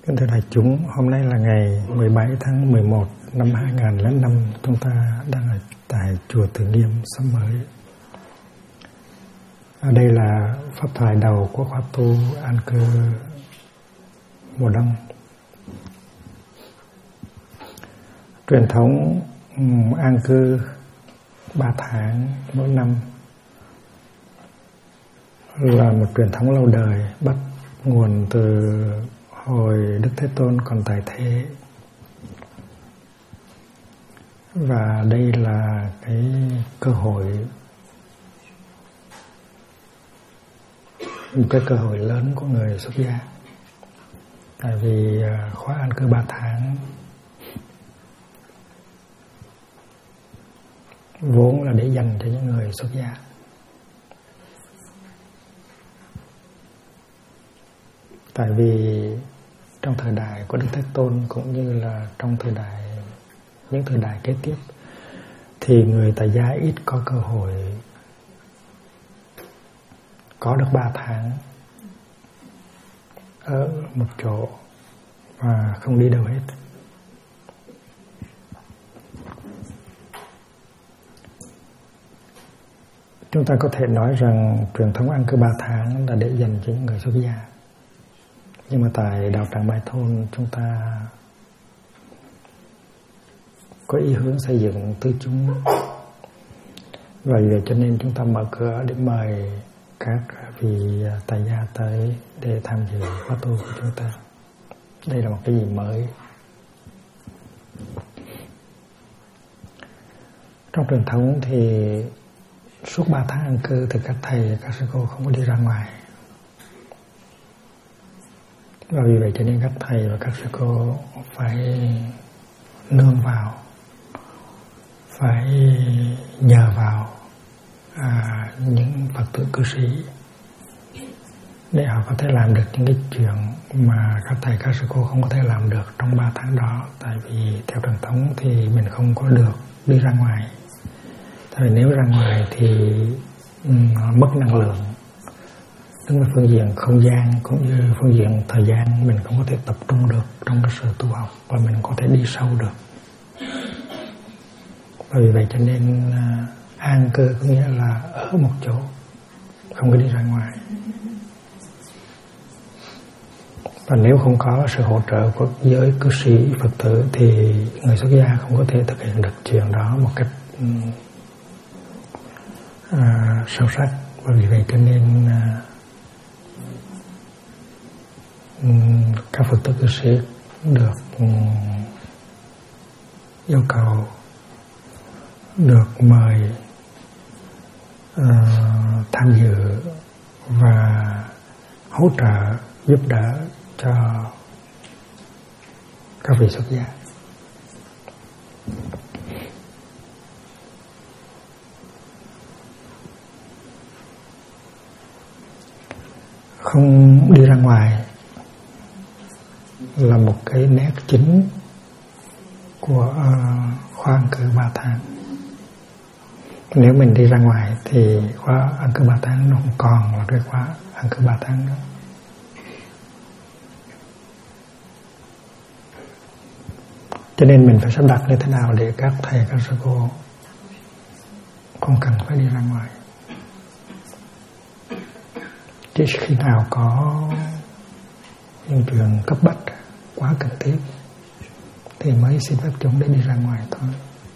Kính thưa đại chúng, hôm nay là ngày 17 tháng 11 năm 2005, chúng ta đang ở tại chùa Từ Nghiêm, xóm Mới. Ở đây là pháp thoại đầu của khóa tu an cư mùa đông. Truyền thống an cư 3 tháng mỗi năm là một truyền thống lâu đời, bắt nguồn từ hồi Đức Thế Tôn còn tại thế. Và đây là cái cơ hội, một cái cơ hội lớn của người xuất gia. Tại vì khóa an cư 3 tháng vốn là để dành cho những người xuất gia. Tại vì trong thời đại của Đức Thế Tôn cũng như là trong những thời đại kế tiếp thì người tại gia ít có cơ hội có được 3 tháng ở một chỗ và không đi đâu hết. Chúng ta có thể nói rằng truyền thống an cư 3 tháng là để dành cho những người xuất gia. Nhưng mà tại đạo tràng Bái Thôn chúng ta có ý hướng xây dựng tứ chúng. Và vì vậy cho nên chúng ta mở cửa để mời các vị tại gia tới để tham dự khóa tu của chúng ta. Đây là một cái gì mới. Trong truyền thống thì suốt 3 tháng an cư thì các thầy, các sư cô không có đi ra ngoài. Và vì vậy cho nên các thầy và các sư cô phải nương vào, phải nhờ vào những Phật tử cư sĩ để họ có thể làm được những cái chuyện mà các thầy các sư cô không có thể làm được trong 3 tháng đó. Tại vì theo truyền thống thì mình không có được đi ra ngoài. Tại vì nếu ra ngoài thì mất năng lượng. Đứng về phương diện không gian cũng như phương diện thời gian mình không có thể tập trung được trong cái sự tu học và mình có thể đi sâu được. Và vì vậy cho nên an cư có nghĩa là ở một chỗ, không có đi ra ngoài. Và nếu không có sự hỗ trợ của giới cư sĩ Phật tử thì người xuất gia không có thể thực hiện được chuyện đó một cách sâu sắc. Và vì vậy cho nên các Phật tử cư sĩ được yêu cầu, được mời tham dự và hỗ trợ giúp đỡ cho các vị xuất gia. Không đi ra ngoài là một cái nét chính của khóa an cư 3 tháng. Nếu mình đi ra ngoài thì khóa an cư 3 tháng nó không còn là cái khóa an cư 3 tháng nữa. Cho nên mình phải sắp đặt như thế nào để các thầy, các sư cô không cần phải đi ra ngoài. Chỉ khi nào có những chuyện cấp bách quá cần thiết thì mới xin phép chúng để đi ra ngoài thôi.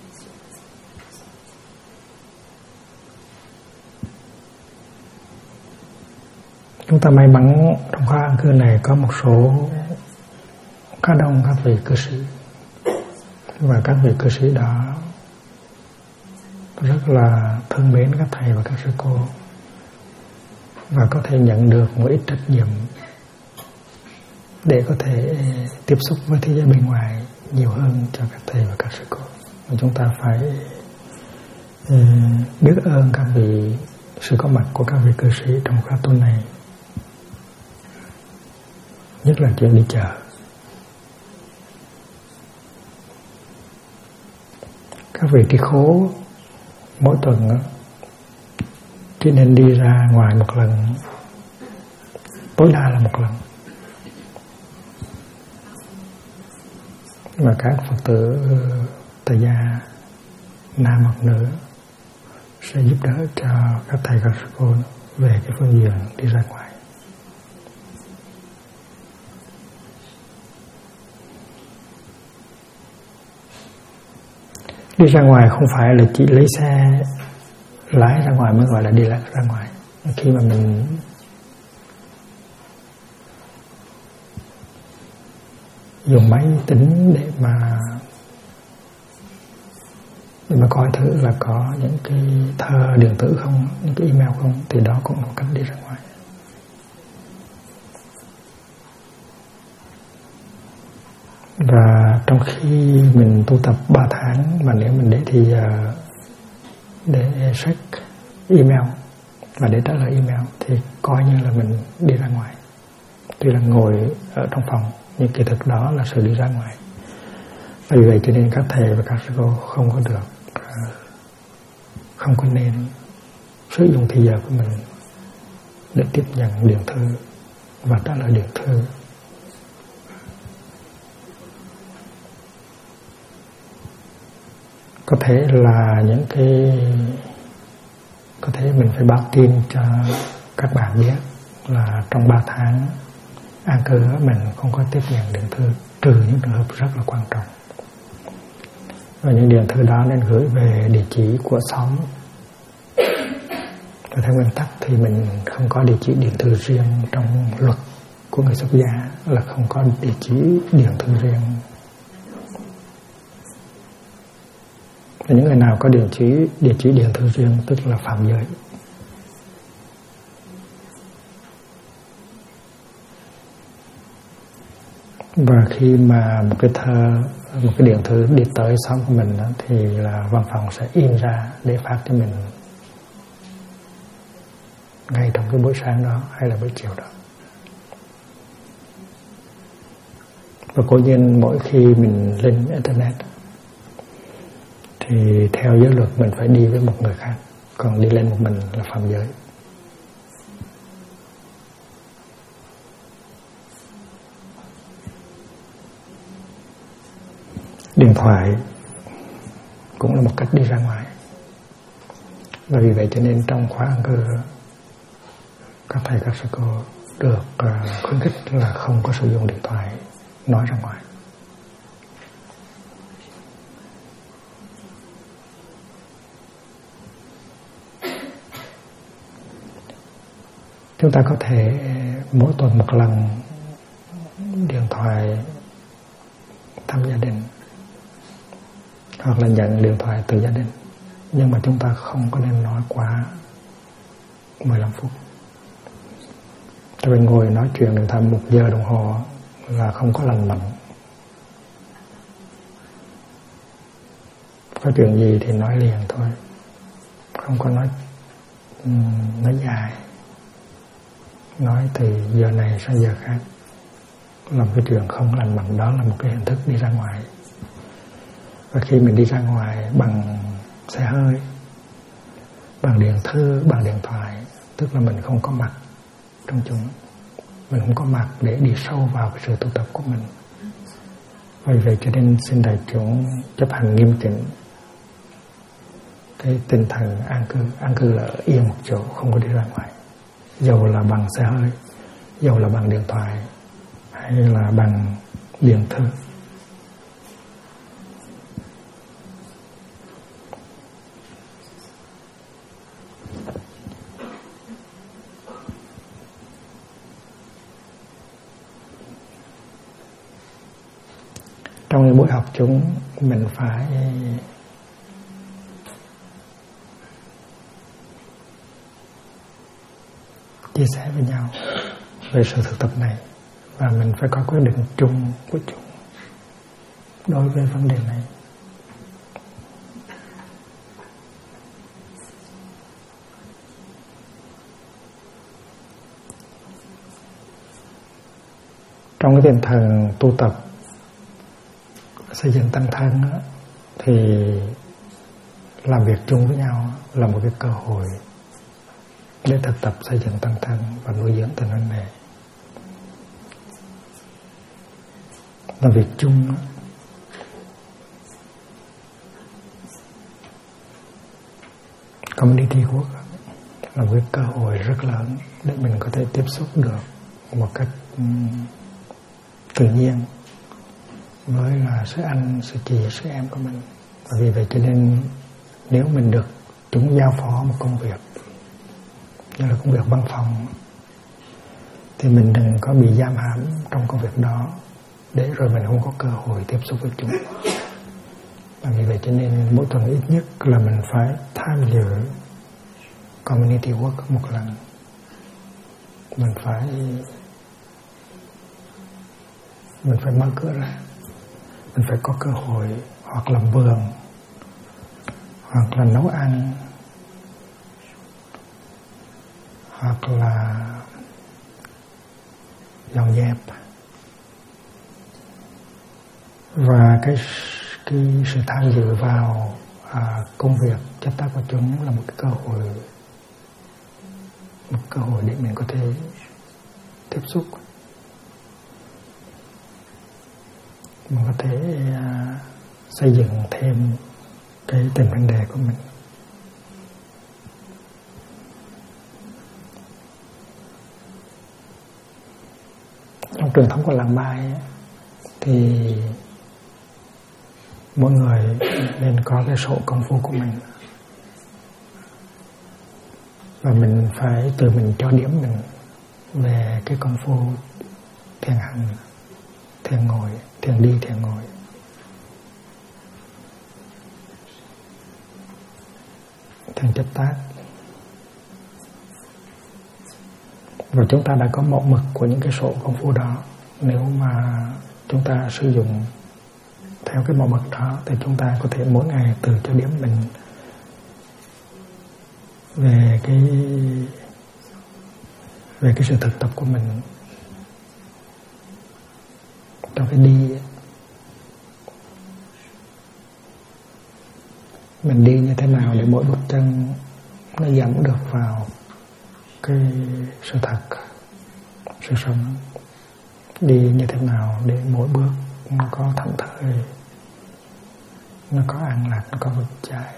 Chúng ta may mắn trong khóa an cư này có một số khá đông các vị cư sĩ, và các vị cư sĩ đó rất là thương mến các thầy và các sư cô và có thể nhận được một ít trách nhiệm để có thể tiếp xúc với thế giới bên ngoài nhiều hơn cho các thầy và các sư cô. Và chúng ta phải biết ơn các vị sự có mặt của các vị cư sĩ trong khóa tu này, nhất là chuyện đi chợ. Các vị tri khố mỗi tuần chỉ nên đi ra ngoài một lần, tối đa là một lần. Và các Phật tử tại gia nam hoặc nữ sẽ giúp đỡ cho các thầy các sư cô về cái phương diện đi ra ngoài. Đi ra ngoài không phải là chỉ lấy xe lái ra ngoài mới gọi là đi ra ngoài. Khi mà mình dùng máy tính để mà coi thử là có những cái thơ điện tử không, những cái email không, thì đó cũng là cách đi ra ngoài. Và trong khi mình tu tập 3 tháng mà nếu mình để check email và để trả lời email thì coi như là mình đi ra ngoài. Tuy là ngồi ở trong phòng nhưng kỳ thực đó là sự đi ra ngoài. Vì vậy cho nên các thầy và các sư cô không có nên sử dụng thời giờ của mình để tiếp nhận điện thư và trả lời điện thư. Có thể là có thể mình phải báo tin cho các bạn biết là trong 3 tháng an cư mình không có tiếp nhận điện thư, trừ những trường hợp rất là quan trọng. Và những điện thư đó nên gửi về địa chỉ của xóm. Và theo nguyên tắc thì mình không có địa chỉ điện thư riêng, trong luật của người xuất gia là không có địa chỉ điện thư riêng. Và những người nào có địa chỉ điện thư riêng tức là phạm giới. Và khi mà một cái điện thư đi tới xóm của mình đó, thì là văn phòng sẽ in ra để phát cho mình ngay trong cái buổi sáng đó hay là buổi chiều đó. Và cố nhiên mỗi khi mình lên internet thì theo giới luật mình phải đi với một người khác, còn đi lên một mình là phạm giới. Điện thoại cũng là một cách đi ra ngoài. Và vì vậy cho nên trong khóa an cư các thầy các sư cô được khuyến khích là không có sử dụng điện thoại nói ra ngoài. Chúng ta có thể mỗi tuần một lần điện thoại thăm gia đình hoặc là nhận điện thoại từ gia đình, nhưng mà chúng ta không có nên nói quá 15 phút. Tại vì ngồi nói chuyện điện thoại 1 giờ đồng hồ là không có lành mạnh. Có chuyện gì thì nói liền thôi, không có nói dài, nói từ giờ này sang giờ khác, làm cái chuyện không lành mạnh. Đó là một cái hình thức đi ra ngoài. Và khi mình đi ra ngoài bằng xe hơi, bằng điện thư, bằng điện thoại, tức là mình không có mặt trong chúng, mình không có mặt để đi sâu vào cái sự tu tập của mình. Vì vậy cho nên xin đại chúng chấp hành nghiêm chỉnh cái tinh thần an cư là yên một chỗ, không có đi ra ngoài, dầu là bằng xe hơi, dầu là bằng điện thoại hay là bằng điện thư. Trong những buổi học chúng mình phải chia sẻ với nhau về sự thực tập này, và mình phải có quyết định chung của chúng đối với vấn đề này. Trong cái tinh thần tu tập xây dựng tăng thân đó, thì làm việc chung với nhau là một cái cơ hội để thực tập xây dựng tăng thân và nuôi dưỡng tình huynh đệ. Làm việc chung đó, community work là một cái cơ hội rất lớn để mình có thể tiếp xúc được một cách tự nhiên với là sư anh, sư chị, sư em của mình. Và vì vậy cho nên nếu mình được chúng giao phó một công việc như là công việc văn phòng thì mình đừng có bị giam hãm trong công việc đó để rồi mình không có cơ hội tiếp xúc với chúng. Và vì vậy cho nên mỗi tuần ít nhất là mình phải tham dự community work một lần. Mình phải mở cửa ra, mình phải có cơ hội hoặc làm vườn, hoặc là nấu ăn, hoặc là dọn dẹp. Và cái sự tham dự vào công việc chấp tác của chúng là một cơ hội để mình có thể tiếp xúc, mình có thể xây dựng thêm cái tình vấn đề của mình. Trong truyền thống của làng Mai thì mỗi người nên có cái sổ công phu của mình, và mình phải tự mình cho điểm mình về cái công phu thiền hành, thiền ngồi, thiền đi, thiền ngồi. Thiền chấp tác. Và chúng ta đã có mẫu mực của những cái sổ công phu đó. Nếu mà chúng ta sử dụng theo cái mẫu mực đó thì chúng ta có thể mỗi ngày tự cho điểm mình về cái sự thực tập của mình trong cái đi. Mình đi như thế nào để mỗi bước chân nó dẫn được vào cái sự thật, sự sống. Đi như thế nào để mỗi bước nó có thảnh thơi, nó có an lạc, nó có vững chãi.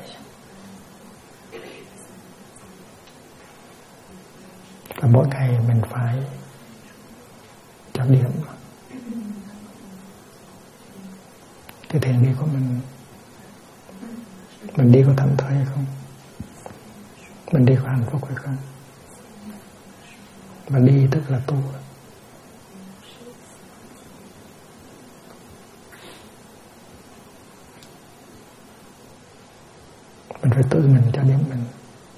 Và mỗi ngày mình phải cho điểm cái thiền đi của mình. Mình đi có thảnh thơi hay không? Mình đi có hạnh phúc hay không? Mình đi tức là tu. Mình phải tự mình cho điểm mình.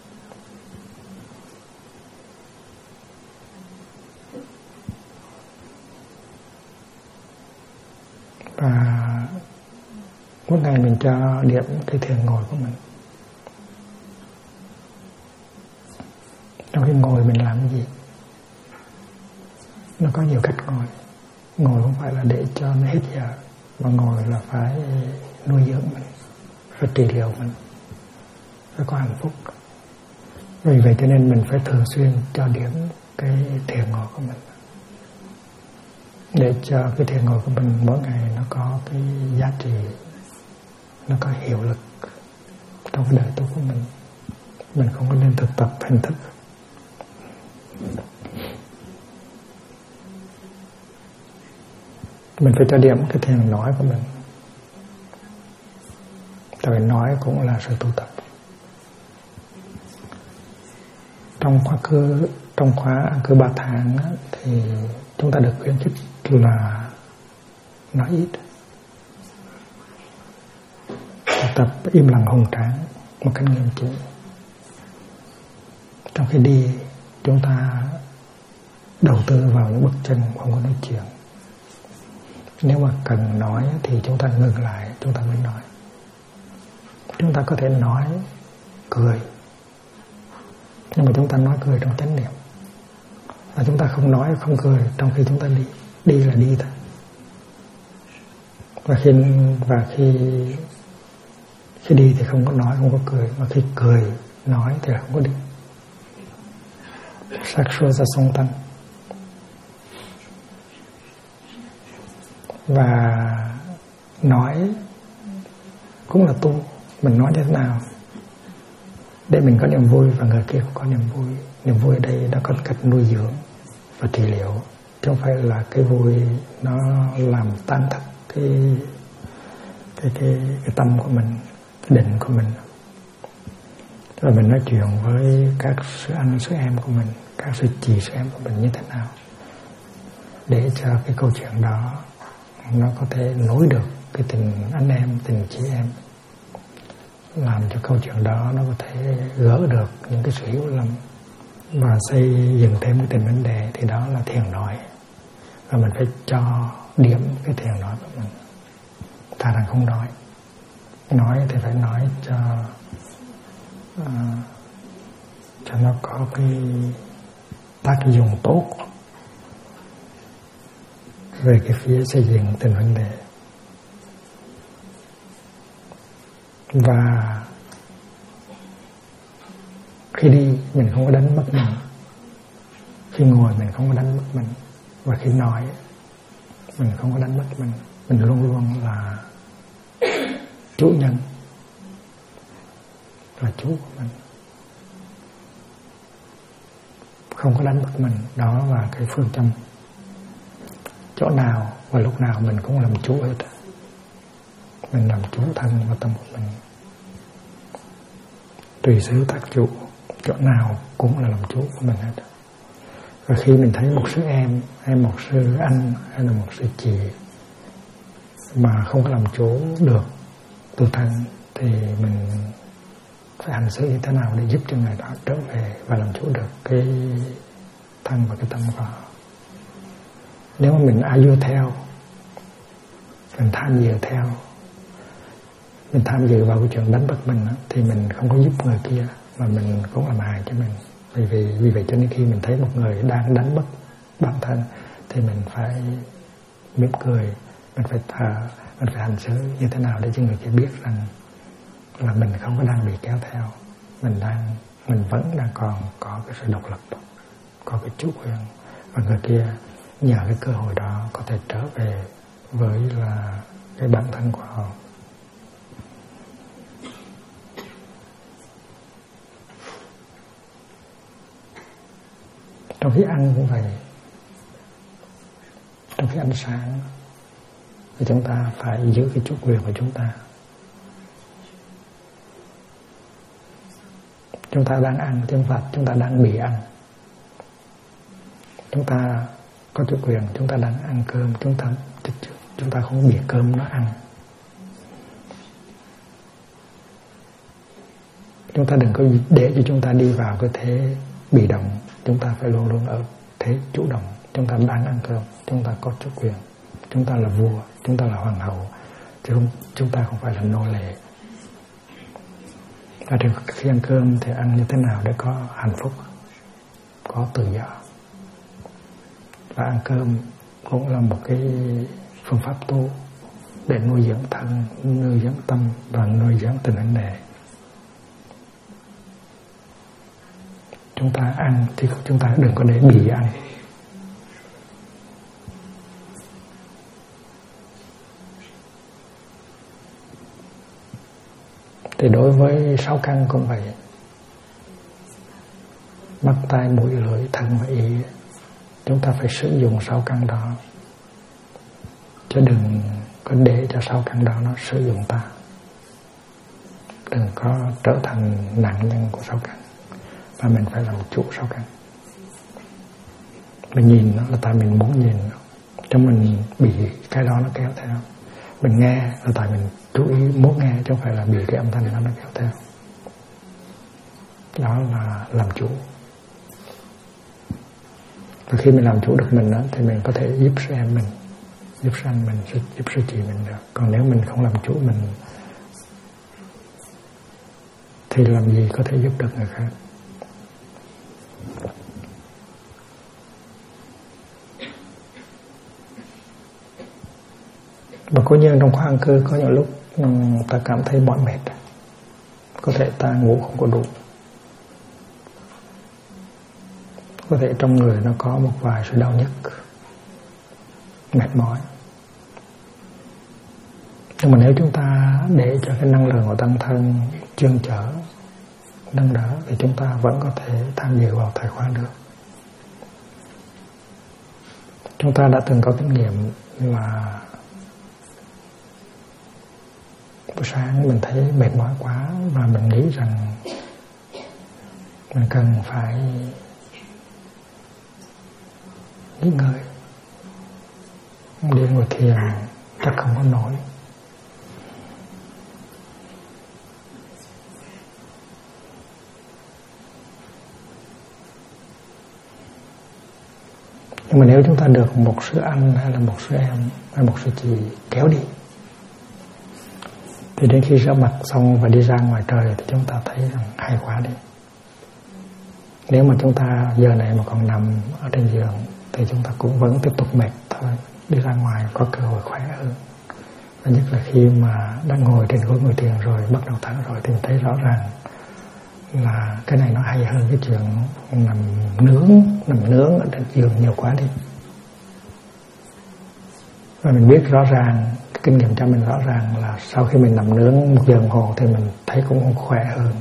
Và mỗi ngày mình cho điểm cái thiền ngồi của mình. Trong khi ngồi mình làm cái gì? Nó có nhiều cách ngồi. Ngồi không phải là để cho nó hết giờ, mà ngồi là phải nuôi dưỡng mình, phải trị liệu mình, phải có hạnh phúc. Vì vậy cho nên mình phải thường xuyên cho điểm cái thiền ngồi của mình, để cho cái thiền ngồi của mình mỗi ngày nó có cái giá trị, nó có hiệu lực trong cái đời tu của mình. Mình không có nên thực tập hình thức. Mình phải cho điểm cái thiền nói của mình. Tại vì nói cũng là sự tu tập. Trong khóa cứ 3 tháng thì chúng ta được khuyến khích là nói ít, tập im lặng hùng tráng một cách nghiêm chỉnh. Trong khi đi, chúng ta đầu tư vào những bước chân, không có nói chuyện. Nếu mà cần nói thì chúng ta ngừng lại, chúng ta mới nói. Chúng ta có thể nói cười, nhưng mà chúng ta nói cười trong chánh niệm. Và chúng ta không nói, không cười trong khi chúng ta đi. Đi là đi thôi. Và khi đi thì không có nói, không có cười. Mà khi cười, nói thì là không có đi. Sắc sua ra song tăng. Và nói cũng là tu. Mình nói như thế nào? để mình có niềm vui và người kia cũng có niềm vui. Niềm vui ở đây nó có cách nuôi dưỡng và trị liệu, chứ không phải là cái vui nó làm tan thất cái tâm của mình, cái định của mình. Rồi mình nói chuyện với các sư anh sư em của mình, các sư chị sư em của mình như thế nào để cho cái câu chuyện đó nó có thể nối được cái tình anh em, tình chị em, làm cho câu chuyện đó nó có thể gỡ được những cái sự hiểu lầm và xây dựng thêm cái tình vấn đề. Thì đó là thiền nói, và mình phải cho điểm cái thiền nói của mình, thà rằng không nói. Nói thì phải nói cho nó có cái tác dụng tốt về cái phía xây dựng tình vấn đề. Và khi đi mình không có đánh mất mình, khi ngồi mình không có đánh mất mình, và khi nói mình không có đánh mất mình. Mình luôn luôn là chủ nhân, là chủ của mình, không có đánh mất mình. Đó là cái phương châm. Chỗ nào và lúc nào mình cũng làm chủ hết. Mình làm chủ thân và tâm của mình, tùy xứ tác chủ, chỗ nào cũng là làm chủ của mình hết. Và khi mình thấy một sư em hay một sư anh hay là một sư chị mà không có làm chủ được tự thân, thì mình phải hành xử như thế nào để giúp cho người đó trở về và làm chủ được cái thân và cái tâm của họ. Nếu mà mình a vua theo, mình tham dự theo, mình tham dự vào cái chuyện đánh mất mình, thì mình không có giúp người kia mà mình cũng làm hại cho mình. Vì vậy cho nên khi mình thấy một người đang đánh mất bản thân thì mình phải mỉm cười, mình phải thở, mình phải hành xử như thế nào để cho người kia biết rằng là mình không có đang bị kéo theo, mình vẫn đang còn có cái sự độc lập, có cái chủ quyền, và người kia nhờ cái cơ hội đó có thể trở về với là cái bản thân của họ. Trong khi ăn cũng vậy, trong khi ăn sáng thì chúng ta phải giữ cái chủ quyền của chúng ta. Chúng ta đang ăn chứ không phải chúng ta đang bị ăn. Chúng ta có chủ quyền, chúng ta đang ăn cơm, chúng ta không bị cơm nó ăn. Chúng ta đừng có để cho chúng ta đi vào cái thế bị động. Chúng ta phải luôn luôn ở thế chủ động. Chúng ta đang ăn cơm, chúng ta có chủ quyền, chúng ta là vua, chúng ta là hoàng hậu, chứ chúng ta không phải là nô lệ. Và khi ăn cơm thì ăn như thế nào để có hạnh phúc, có tự do. Và ăn cơm cũng là một cái phương pháp tu để nuôi dưỡng thân, nuôi dưỡng tâm và nuôi dưỡng tình vấn đề. Chúng ta ăn thì chúng ta đừng có để bị ăn. Thì đối với 6 căn cũng vậy. Mắt, tai, mũi, lưỡi, thân và ý, chúng ta phải sử dụng 6 căn đó, chứ đừng có để cho 6 căn đó nó sử dụng ta. Đừng có trở thành nạn nhân của 6 căn, mà mình phải làm chủ 6 căn. Mình nhìn nó là tại mình muốn nhìn nó, cho mình bị cái đó nó kéo theo. Mình nghe là tại mình chú ý muốn nghe, chứ không phải là bị cái âm thanh đó nó kéo theo. Đó là làm chủ. Và khi mình làm chủ được mình đó, thì mình có thể giúp sư em mình, giúp sư anh mình, giúp sư chị mình được. Còn nếu mình không làm chủ mình thì làm gì có thể giúp được người khác. Và cố nhiên trong khóa ăn cư có những lúc ta cảm thấy mỏi mệt, có thể ta ngủ không có đủ, có thể trong người nó có một vài sự đau nhức, mệt mỏi. Nhưng mà nếu chúng ta để cho cái năng lượng của tăng thân chuyên chở nâng đỡ thì chúng ta vẫn có thể tham dự vào thời khóa được. Chúng ta đã từng có kinh nghiệm là buổi sáng mình thấy mệt mỏi quá và mình nghĩ rằng mình cần phải nghỉ ngơi, đi ngồi thiền chắc không có nổi. Nhưng mà nếu chúng ta được một sư anh hay là một sư em hay một sư chị kéo đi, thì đến khi rửa mặt xong và đi ra ngoài trời thì chúng ta thấy rằng hay quá đi. Nếu mà chúng ta giờ này mà còn nằm ở trên giường thì chúng ta cũng vẫn tiếp tục mệt thôi. Đi ra ngoài có cơ hội khỏe hơn. Và nhất là khi mà đã ngồi trên gối ngồi thiền rồi, bắt đầu thở rồi, thì mình thấy rõ ràng là cái này nó hay hơn cái chuyện nằm nướng ở trên giường nhiều quá đi. Và mình biết rõ ràng, cái kinh nghiệm cho mình rõ ràng là sau khi mình nằm nướng 1 giờ đồng hồ thì mình thấy cũng khỏe hơn.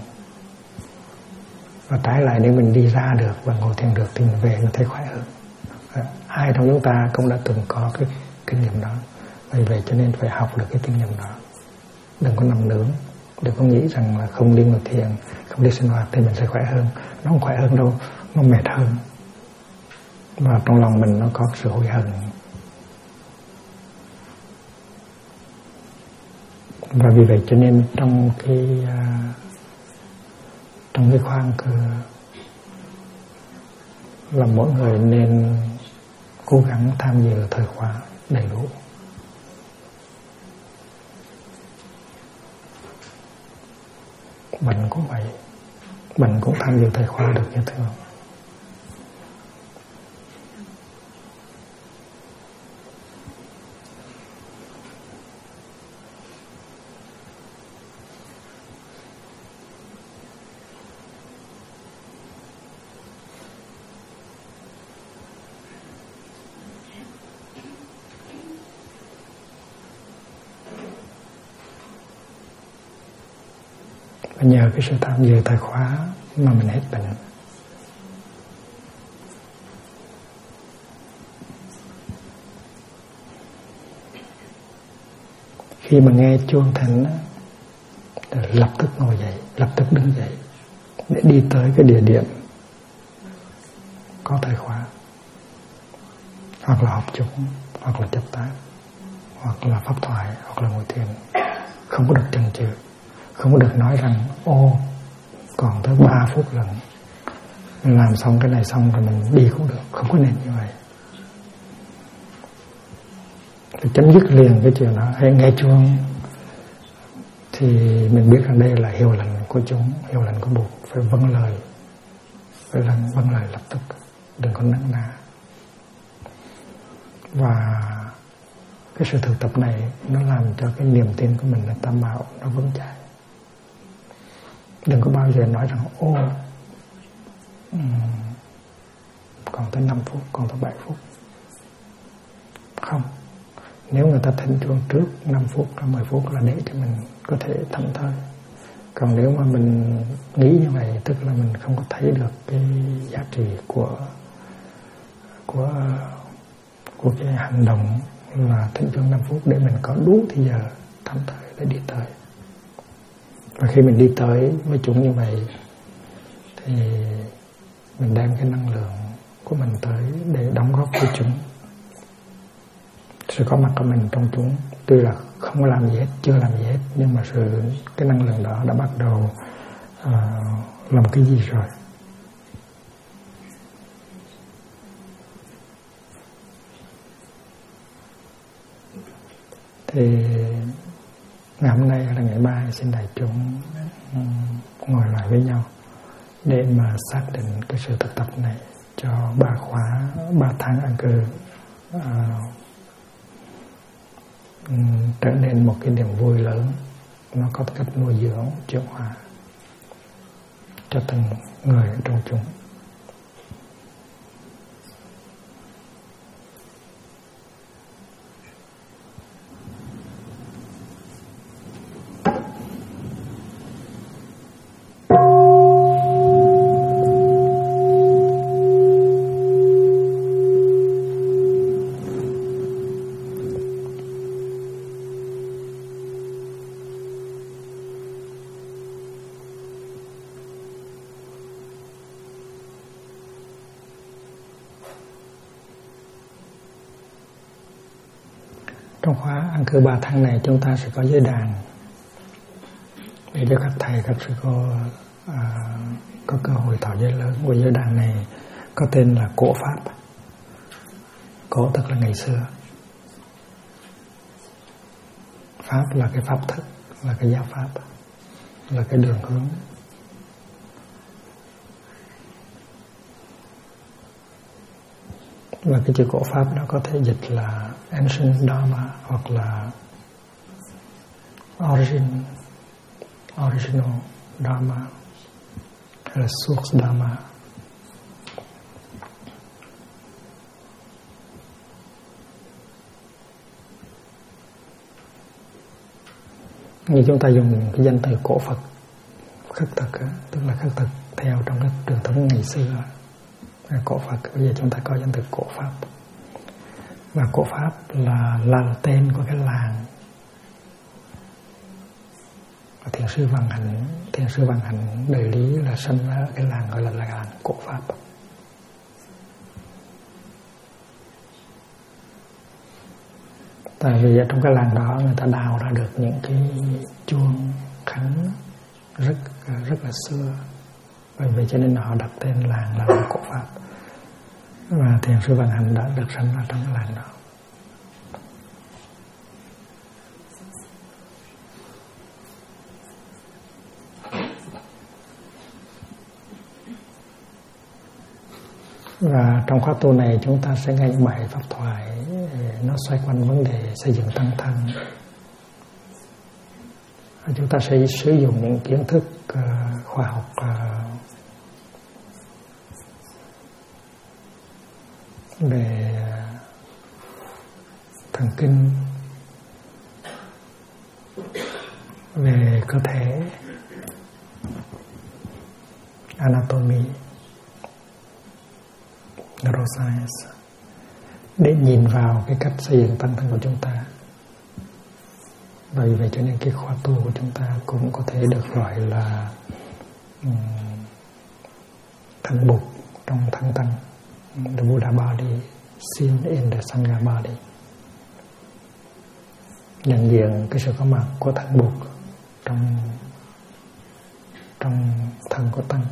Và trái lại nếu mình đi ra được và ngồi thiền được thì mình về mình thấy khỏe hơn. Ai trong chúng ta cũng đã từng có cái kinh nghiệm đó. Vì vậy cho nên phải học được cái kinh nghiệm đó. Đừng có nằm nướng, đừng có nghĩ rằng là không đi ngồi thiền, không đi sinh hoạt thì mình sẽ khỏe hơn. Nó không khỏe hơn đâu, nó mệt hơn. Và trong lòng mình nó có sự hối hận. Và vì vậy cho nên trong cái khoang cơ là mỗi người nên cố gắng tham dự thời khóa đầy đủ. Mình cũng vậy, mình cũng tham dự thời khóa được như thường. Và nhờ cái sự tham dự thời khóa mà mình hết bệnh. Khi mà nghe chuông thỉnh lập tức ngồi dậy, lập tức đứng dậy để đi tới cái địa điểm có thời khóa, hoặc là học chúng, hoặc là chấp tác, hoặc là pháp thoại, hoặc là ngồi thiền. Không có được chần chừ, không có được nói rằng ô còn tới 3 phút lần mình làm xong cái này xong rồi mình đi cũng được. Không có nên như vậy. Thì chấm dứt liền cái chuyện đó. Hãy nghe chuông thì mình biết rằng đây là hiệu lệnh của chúng, hiệu lệnh của Bụt, phải vâng lời, phải vâng lời lập tức, đừng có nấn ná. Và cái sự thực tập này nó làm cho cái niềm tin của mình là tam bảo nó vững chãi. Đừng có bao giờ nói rằng ô còn tới 5 phút, còn tới 7 phút. Không. Nếu người ta thỉnh chuông trước 5 phút, 10 phút là để cho mình có thể thảnh thơi. Còn nếu mà mình nghĩ như vậy, tức là mình không có thấy được cái giá trị của cái hành động là thỉnh chuông 5 phút để mình có đủ thì giờ thảnh thơi để đi tới. Và khi mình đi tới với chúng như vậy thì mình đem cái năng lượng của mình tới để đóng góp với chúng. Sự có mặt của mình trong chúng tuy là không có làm gì hết, chưa làm gì hết, nhưng mà cái năng lượng đó đã bắt đầu làm cái gì rồi. Thì ngày hôm nay là ngày mai xin đại chúng ngồi lại với nhau để mà xác định cái sự thực tập này cho 3 tháng an cư trở nên một cái niềm vui lớn, nó có cách nuôi dưỡng, chuyển hóa cho từng người trong chúng. Trong khóa ăn cư 3 tháng này chúng ta sẽ có giới đàn để cho các thầy, các sư cô có cơ hội thọ giới lớn. Và giới đàn này có tên là cổ pháp. Cổ tức là ngày xưa, pháp là cái pháp thức, là cái giáo pháp, là cái đường hướng. Và cái chữ cổ pháp nó có thể dịch là ancient dharma hoặc là original dharma hay là source dharma. Như chúng ta dùng cái danh từ cổ Phật, khất thực, tức là khất thực theo trong cái truyền thống ngày xưa. Cổ Phật, bây giờ chúng ta có danh từ cổ Pháp. Và cổ Pháp là tên của cái làng. Và Thiền sư Văn Hạnh đời Lý là sinh ở cái làng gọi là làng cổ Pháp. Tại vì ở trong cái làng đó người ta đào ra được những cái chuông khánh rất là xưa. Bởi vậy cho nên họ đặt tên làng là làng cổ Pháp. Và Thiền sư Văn Hạnh đã được sinh ra trong cái làng đó. Và trong khóa tu này chúng ta sẽ nghe những bài pháp thoại nó xoay quanh vấn đề xây dựng tăng thân. Chúng ta sẽ sử dụng những kiến thức khoa học về thần kinh, về cơ thể, anatomy, neuroscience, để nhìn vào cái cách xây dựng tăng thân của chúng ta. Bởi vậy cho nên cái khóa tu của chúng ta cũng có thể được gọi là thân Bụt trong thân tăng, the Buddha body seen in the Sangha body, nhận diện cái sự có mặt của thân Bụt trong thân của tăng.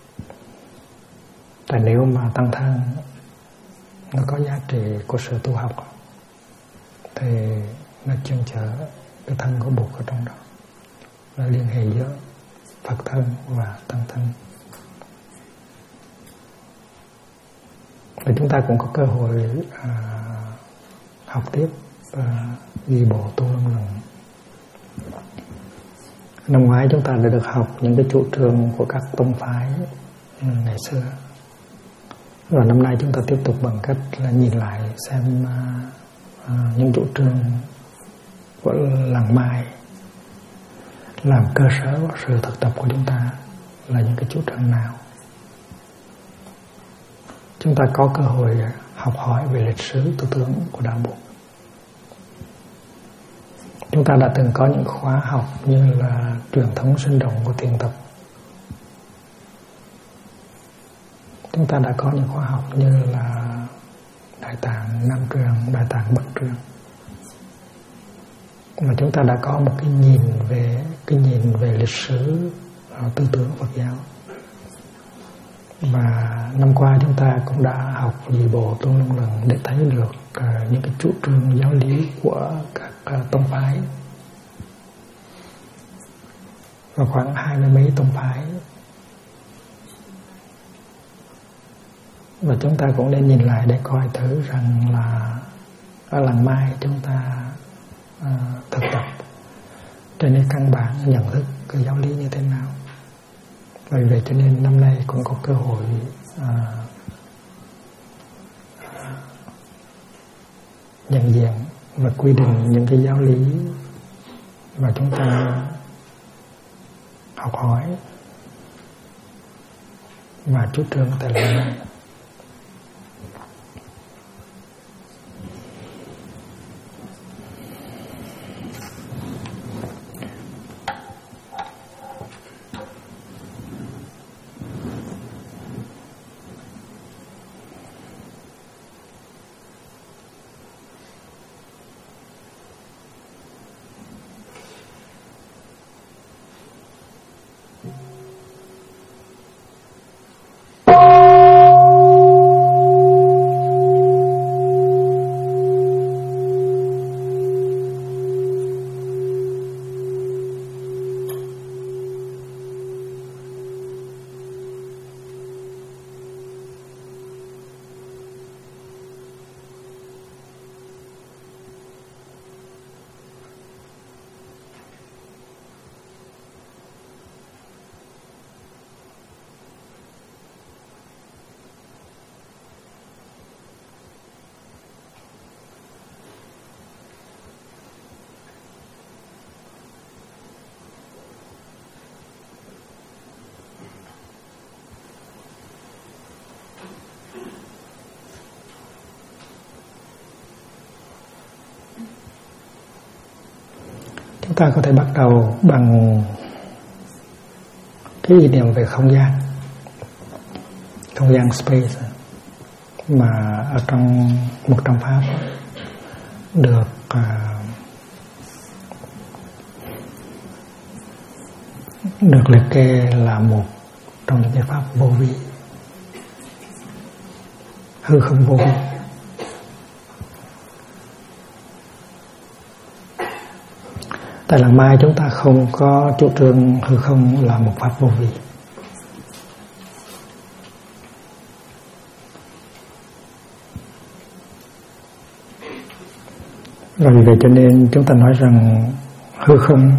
Tại nếu mà tăng thân nó có giá trị của sự tu học thì nó chuyên chở cái thân của Bụt ở trong đó, nó liên hệ giữa Phật thân và tăng thân. Và chúng ta cũng có cơ hội học tiếp ghi bộ tu luân lần. Năm ngoái chúng ta đã được học những cái chủ trương của các tông phái ngày xưa. Và năm nay chúng ta tiếp tục bằng cách là nhìn lại xem những chủ trương của làng Mai làm cơ sở của sự thực tập của chúng ta là những cái chủ trương nào. Chúng ta có cơ hội học hỏi về lịch sử tư tưởng của Đạo Bụt. Chúng ta đã từng có những khóa học như là truyền thống sinh động của thiền tập. Chúng ta đã có những khóa học như là Đại Tạng Nam Truyền, Đại Tạng Bắc Truyền. Mà chúng ta đã có một cái nhìn về lịch sử tư tưởng Phật giáo. Và năm qua chúng ta cũng đã học Dị Bộ Tu Luân Lần để thấy được những cái chủ trương giáo lý của các tông phái. Và khoảng 20 mấy tông phái. Và chúng ta cũng nên nhìn lại để coi thử rằng là ở làng Mai chúng ta thực tập trên cái căn bản nhận thức cái giáo lý như thế nào. Bởi vậy cho nên năm nay cũng có cơ hội nhận diện và quy định những cái giáo lý và chúng ta học hỏi và chủ trương tại làng Mai. ta có thể bắt đầu bằng cái ý niệm về không gian space, mà ở trong một trong pháp được liệt kê là một trong những cái pháp vô vi, hư không vô vi. Tại Làng Mai chúng ta không có chủ trương hư không là một pháp vô vi. Và vì vậy cho nên chúng ta nói rằng hư không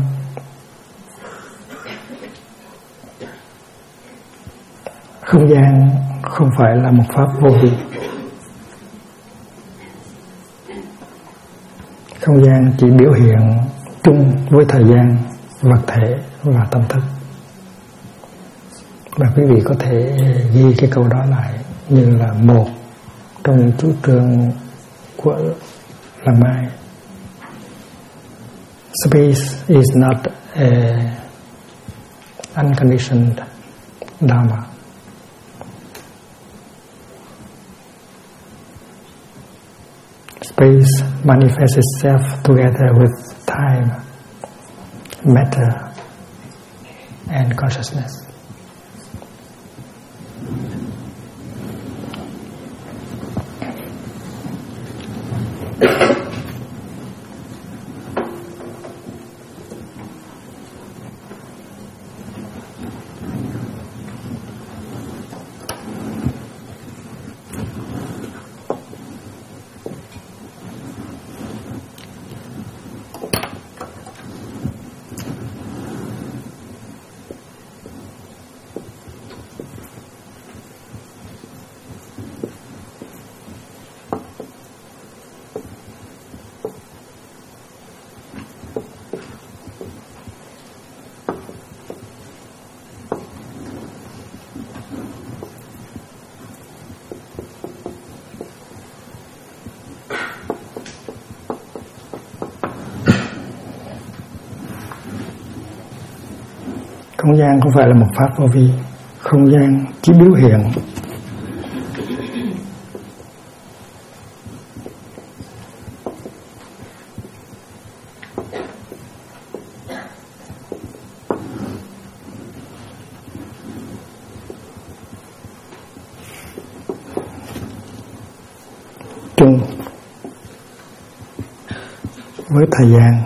không gian không phải là một pháp vô vi. Không gian chỉ biểu hiện chung với thời gian, vật thể và tâm thức. Và quý vị có thể ghi cái câu đó lại như là một trong những chủ trương của Làng Mai. Space is not a unconditioned Dharma. Space manifests itself together with time, matter, and consciousness. Không gian không phải là một pháp vô vi. Không gian chỉ biểu hiện chung với thời gian,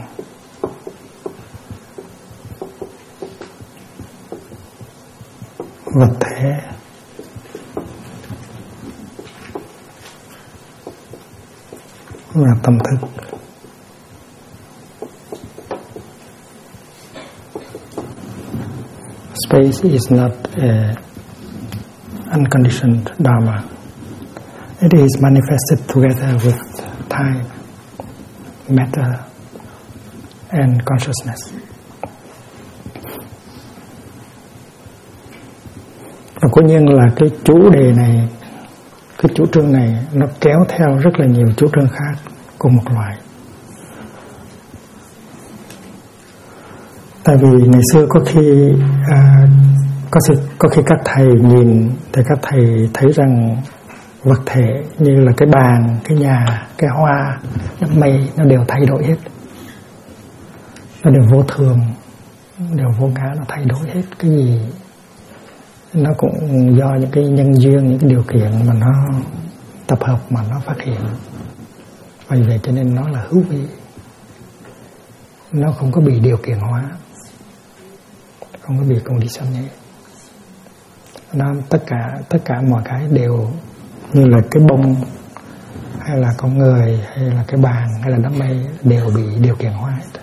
vật thể và tâm thức. Space is not a unconditioned Dharma. It is manifested together with time, matter, and consciousness. Và cố nhiên là cái chủ đề này, cái chủ trương này nó kéo theo rất là nhiều chủ trương khác cùng một loại. Tại vì ngày xưa có khi các thầy nhìn thì các thầy thấy rằng vật thể như là cái bàn, cái nhà, cái hoa, cái mây nó đều thay đổi hết. Nó đều vô thường, đều vô ngã, nó thay đổi hết. Cái gì nó cũng do những cái nhân duyên, những cái điều kiện mà nó tập hợp mà nó phát hiện. Vì vậy cho nên nó là hữu vi, nó không có bị điều kiện hóa, không có bị condition nhé. Nó tất cả mọi cái đều như là cái bông hay là con người hay là cái bàn hay là đám mây đều bị điều kiện hóa hết.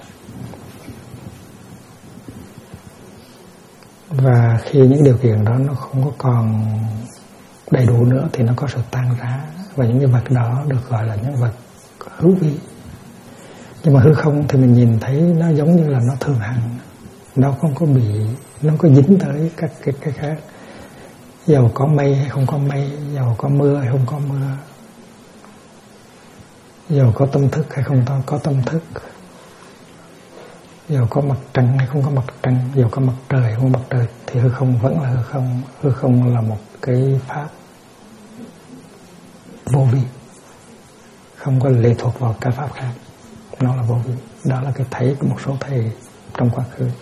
Và khi những điều kiện đó nó không có còn đầy đủ nữa thì nó có sự tan rã, và những cái vật đó được gọi là những vật hữu vi. Nhưng mà hư không thì mình nhìn thấy nó giống như là nó thường hằng, nó không có dính tới các cái khác. Dầu có mây hay không có mây, dầu có mưa hay không có mưa, dầu có tâm thức hay không có tâm thức, Dù có mặt trăng hay không có mặt trăng, dù có mặt trời không có mặt trời, thì hư không vẫn là hư không. Hư không là một cái pháp vô vi, không có lệ thuộc vào các pháp khác, nó là vô vi. Đó là cái thấy của một số thầy trong quá khứ.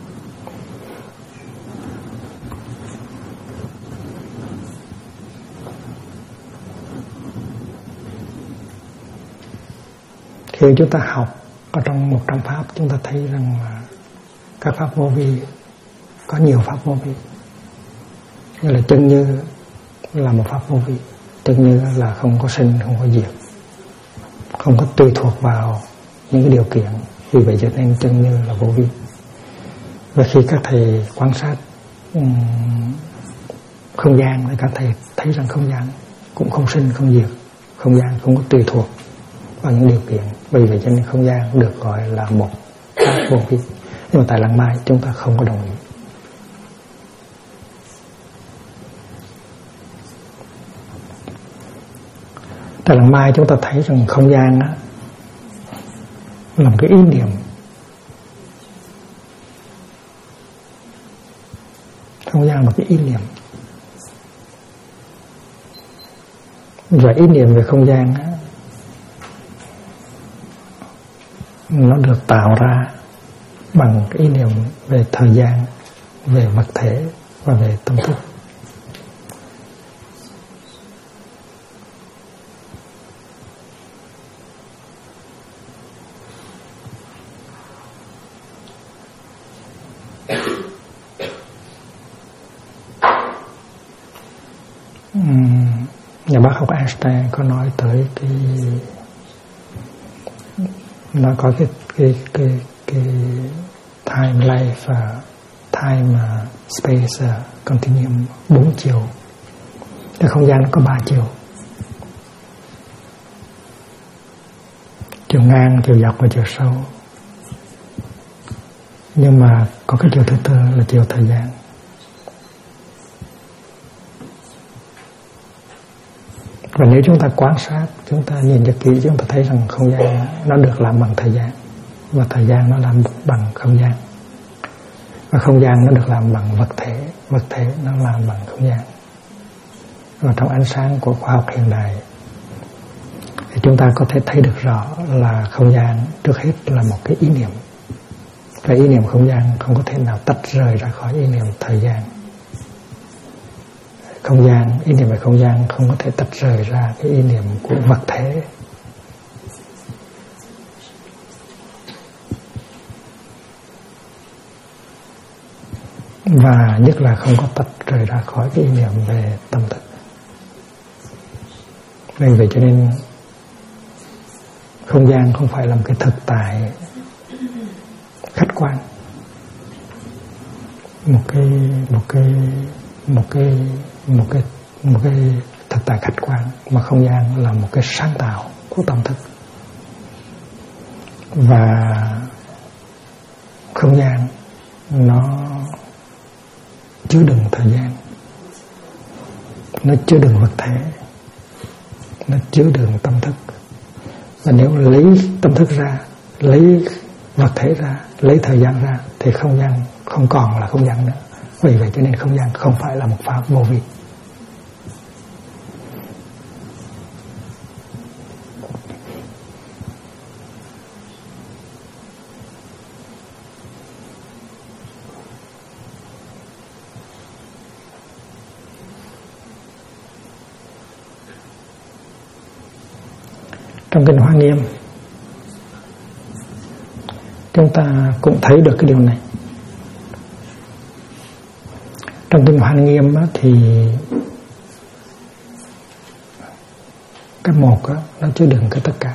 Khi chúng ta học ở trong 100 pháp, chúng ta thấy rằng là các pháp vô vi, có nhiều pháp vô vi. Như là chân như là một pháp vô vi. Chân như là không có sinh, không có diệt, không có tùy thuộc vào những cái điều kiện. Vì vậy cho nên chân như là vô vi. Và khi các thầy quan sát không gian, thì các thầy thấy rằng không gian cũng không sinh, không diệt. Không gian không có tùy thuộc vào những điều kiện. Vì vậy cho nên không gian được gọi là một pháp vô vi. Nhưng mà tại Lăng Mai chúng ta không có đồng ý. Tại Lăng Mai chúng ta thấy rằng không gian á, là một cái ý niệm. Không gian là một cái ý niệm. Và ý niệm về không gian á, nó được tạo ra bằng cái ý niệm về thời gian, về vật thể và về tâm thức. Nhà bác học Einstein có nói tới cái, nó có cái time life và time space continuum 4 chiều. Cái không gian nó có 3 chiều. Chiều ngang, chiều dọc và chiều sâu. Nhưng mà có cái chiều thứ tư là chiều thời gian. Và nếu chúng ta quan sát, chúng ta nhìn cho kỹ, chúng ta thấy rằng không gian nó được làm bằng thời gian, và thời gian nó làm bằng không gian, và không gian nó được làm bằng vật thể nó làm bằng không gian. Và trong ánh sáng của khoa học hiện đại thì chúng ta có thể thấy được rõ là không gian trước hết là một cái ý niệm. Và ý niệm không gian không có thể nào tách rời ra khỏi ý niệm thời gian. Không gian, ý niệm về không gian không có thể tách rời ra cái ý niệm của vật thể. Và nhất là không có tách rời ra khỏi cái ý niệm về tâm thức. Vì vậy cho nên không gian không phải là một cái thực tại khách quan, một cái thực tại khách quan, mà không gian là một cái sáng tạo của tâm thức. Và không gian nó chứa đựng thời gian, nó chứa đựng vật thể, nó chứa đựng tâm thức. Và nếu lấy tâm thức ra, lấy vật thể ra, lấy thời gian ra, thì không gian không còn là không gian nữa. Vì vậy cho nên không gian không phải là một pháp vô vi. Trong Kinh Hoa Nghiêm chúng ta cũng thấy được cái điều này. Trong Kinh Hoa Nghiêm thì cái một nó chứa đựng cái tất cả.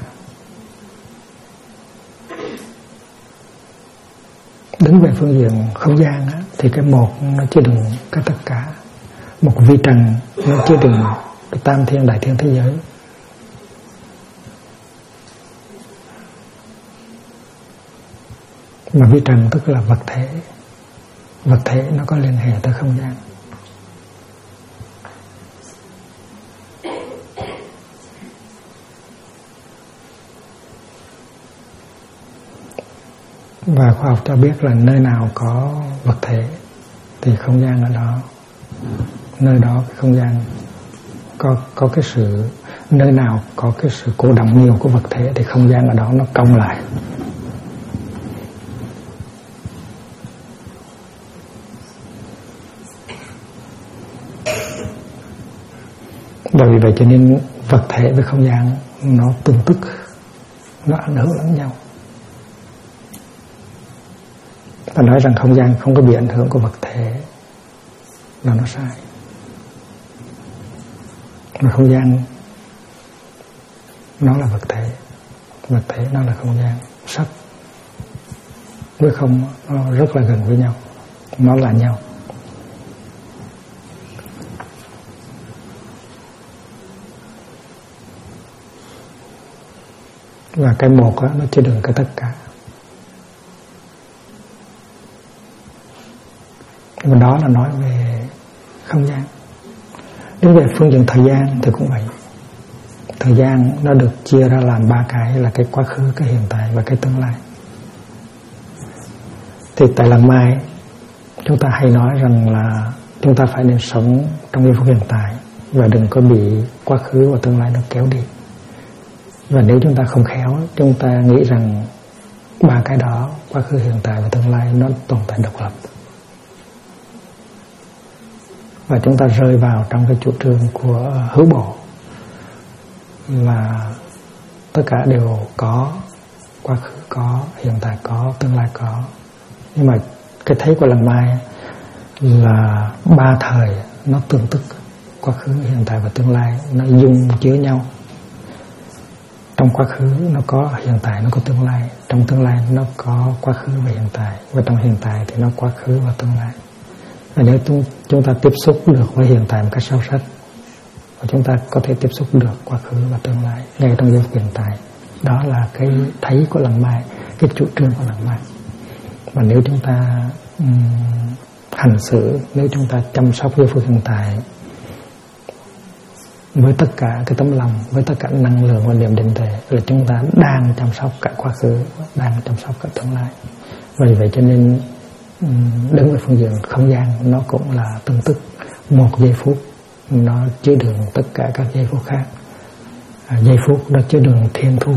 Đứng về phương diện không gian thì cái một nó chứa đựng cái tất cả. Một vi trần nó chứa đựng cái tam thiên đại thiên thế giới. Mà vi trần tức là vật thể. Vật thể nó có liên hệ tới không gian. Và khoa học cho biết là nơi nào có vật thể thì không gian ở đó, nơi đó cái không gian có cái sự, nơi nào có cái sự cô động nhiều của vật thể thì không gian ở đó nó cong lại. Bởi vì vậy cho nên vật thể với không gian nó tương tức, nó ảnh hưởng lẫn nhau. Ta nói rằng không gian không có bị ảnh hưởng của vật thể là nó sai. Mà không gian nó là vật thể nó là không gian. Sắc với không nó rất là gần với nhau, nó là nhau. Và cái một đó, nó chứa đựng cái tất cả. Và đó là nói về không gian. Đến về phương diện thời gian thì cũng vậy. Thời gian nó được chia ra làm ba cái, là cái quá khứ, cái hiện tại và cái tương lai. Thì tại làng Mai chúng ta hay nói rằng là chúng ta phải nên sống trong giây phút hiện tại và đừng có bị quá khứ và tương lai nó kéo đi. Và nếu chúng ta không khéo, chúng ta nghĩ rằng ba cái đó, quá khứ, hiện tại và tương lai, nó tồn tại độc lập. Và chúng ta rơi vào trong cái chủ trương của hữu bổ là tất cả đều có, quá khứ có, hiện tại có, tương lai có. Nhưng mà cái thấy của làng Mai là ba thời nó tương tức, quá khứ, hiện tại và tương lai nó dung chứa nhau. Trong quá khứ nó có hiện tại, nó có tương lai. Trong tương lai nó có quá khứ và hiện tại. Và trong hiện tại thì nó quá khứ và tương lai. Và nếu chúng ta tiếp xúc được với hiện tại một cách sâu sắc, và chúng ta có thể tiếp xúc được quá khứ và tương lai ngay trong giây phút hiện tại. Đó là cái thấy của làng Mai, cái chủ trương của làng Mai. Và nếu chúng ta hành xử, nếu chúng ta chăm sóc giây phút hiện tại với tất cả cái tấm lòng, với tất cả năng lượng và niềm định tuệ, là chúng ta đang chăm sóc cả quá khứ, đang chăm sóc cả tương lai. Vì vậy cho nên đứng về phương diện không gian, nó cũng là tương tức. Một giây phút nó chứa đựng tất cả các giây phút khác. Giây phút nó chứa đựng thiên thu.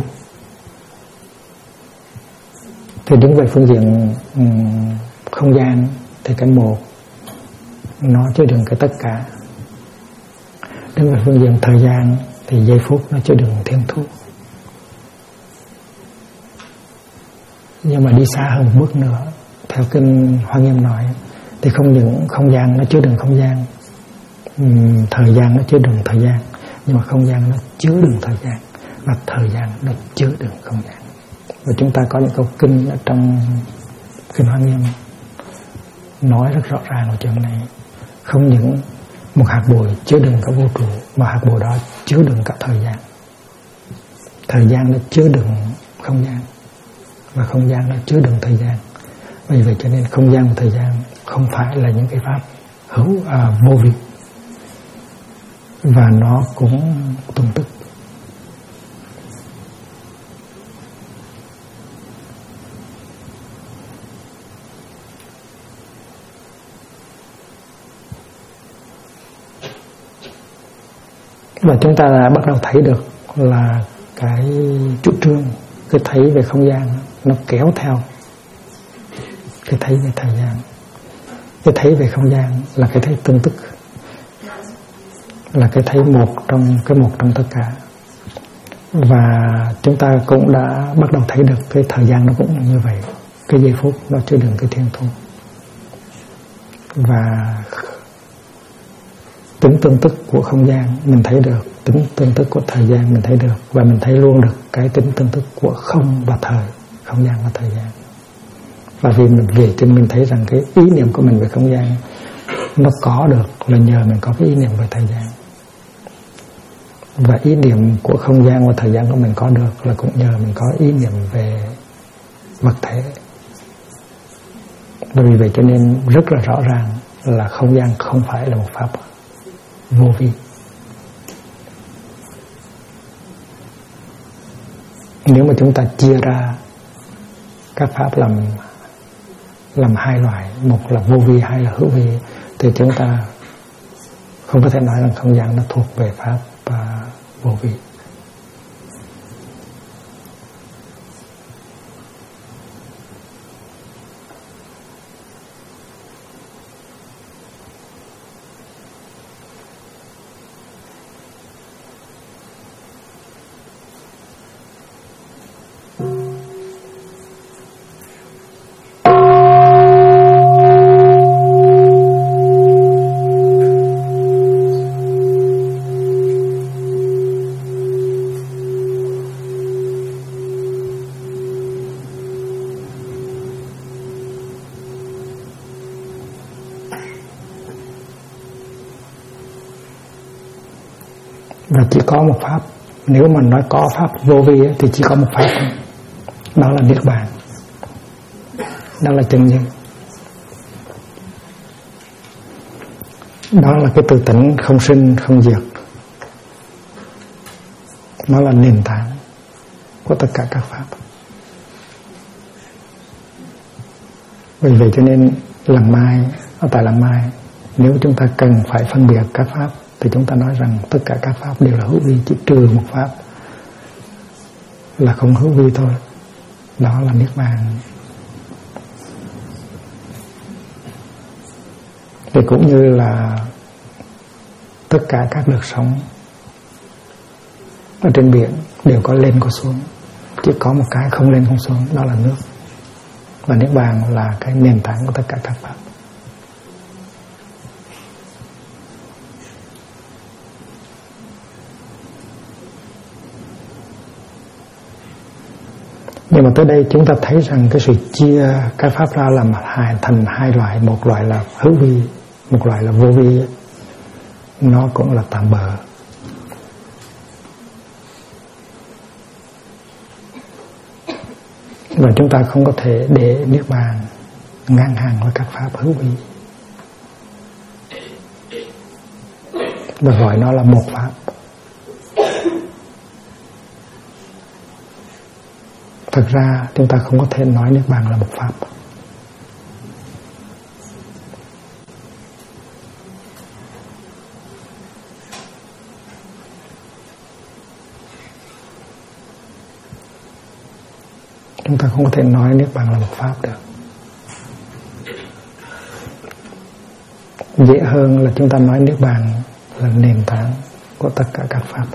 Thì đứng về phương diện không gian thì cái một nó chứa đựng cái tất cả. Đứng về phương diện thời gian thì giây phút nó chứa đựng thiên thu. Nhưng mà đi xa hơn một bước nữa, theo kinh Hoa Nghiêm nói, thì không những không gian nó chứa đựng không gian, thời gian nó chứa đựng thời gian, nhưng mà không gian nó chứa đựng thời gian, và thời gian nó chứa đựng không gian. Và chúng ta có những câu kinh ở trong kinh Hoa Nghiêm nói rất rõ ràng ở chuyện này. Không những một hạt bụi chứa đựng cả vô trụ, mà hạt bụi đó chứa đựng cả thời gian. Thời gian nó chứa đựng không gian, và không gian nó chứa đựng thời gian. Vì vậy cho nên không gian và thời gian không phải là những cái pháp vô vi, và nó cũng tương tức. Và chúng ta đã bắt đầu thấy được là cái chủ trương, cái thấy về không gian nó kéo theo cái thấy về thời gian. Cái thấy về không gian là cái thấy tương tức, là cái thấy một trong tất cả. Và chúng ta cũng đã bắt đầu thấy được cái thời gian nó cũng như vậy. Cái giây phút nó chứa đựng cái thiên thu, và tính tương tức của không gian mình thấy được, tính tương tức của thời gian mình thấy được, và mình thấy luôn được cái tính tương tức của không và thời, không gian và thời gian. Và vì mình thấy rằng cái ý niệm của mình về không gian nó có được là nhờ mình có cái ý niệm về thời gian, và ý niệm của không gian và thời gian của mình có được là cũng nhờ mình có ý niệm về vật thể. Và vì vậy cho nên rất là rõ ràng là không gian không phải là một pháp vô vi. Nếu mà chúng ta chia ra các pháp làm hai loại, một là vô vi, hai là hữu vi, thì chúng ta không có thể nói rằng không gian nó thuộc về pháp vô vi. Và chỉ có một pháp, nếu mà nói có pháp vô vi thì chỉ có một pháp thôi, đó là niết bàn, đó là chân như, đó là cái tự tánh không sinh không diệt, nó là nền tảng của tất cả các pháp. Vì vậy cho nên lần mai, ở tại lần mai, nếu chúng ta cần phải phân biệt các pháp thì chúng ta nói rằng tất cả các pháp đều là hữu vi, chỉ trừ một pháp là không hữu vi thôi, đó là niết bàn. Thì cũng như là tất cả các đợt sóng ở trên biển đều có lên có xuống, chỉ có một cái không lên không xuống, đó là nước. Và niết bàn là cái nền tảng của tất cả các pháp. Nhưng mà tới đây chúng ta thấy rằng cái sự chia các pháp ra làm thành hai loại, một loại là hữu vi, một loại là vô vi, nó cũng là tạm bợ. Và chúng ta không có thể để niết bàn ngang hàng với các pháp hữu vi và gọi nó là một pháp. Thật ra chúng ta không có thể nói niết bàn là một pháp. Chúng ta không có thể nói niết bàn là một pháp được. Dễ hơn là chúng ta nói niết bàn là nền tảng của tất cả các pháp.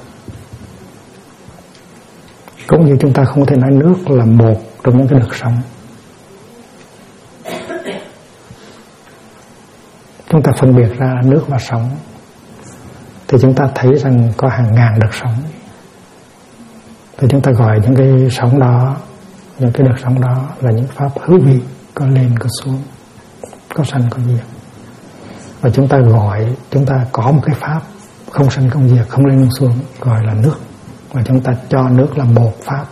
Cũng như chúng ta không có thể nói nước là một trong những cái đợt sóng. Chúng ta phân biệt ra nước và sóng thì chúng ta thấy rằng có hàng ngàn đợt sóng. Thì chúng ta gọi những cái sóng đó, những cái đợt sóng đó là những pháp hữu vi, có lên có xuống, có sanh có diệt. Và chúng ta gọi, chúng ta có một cái pháp không sanh không diệt, không lên không xuống, gọi là nước. Và chúng ta cho nước là một pháp.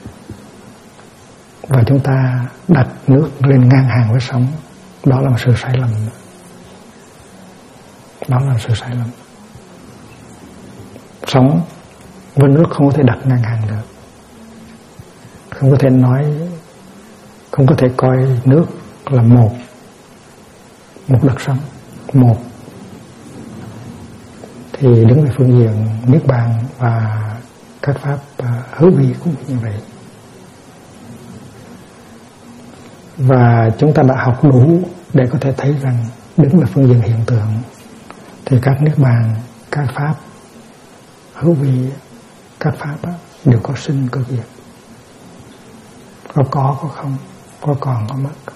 Và chúng ta đặt nước lên ngang hàng với sóng. Đó là một sự sai lầm. Đó là sự sai lầm. Sóng với nước không có thể đặt ngang hàng được. Không có thể nói, không có thể coi nước là một đợt sóng, một. Thì đứng về phương diện niết bàn và các pháp hữu vi cũng như vậy. Và chúng ta đã học đủ để có thể thấy rằng đứng về phương diện hiện tượng thì các niết bàn, các pháp hữu vi, các pháp đều có sinh có diệt, có không, có còn có mất.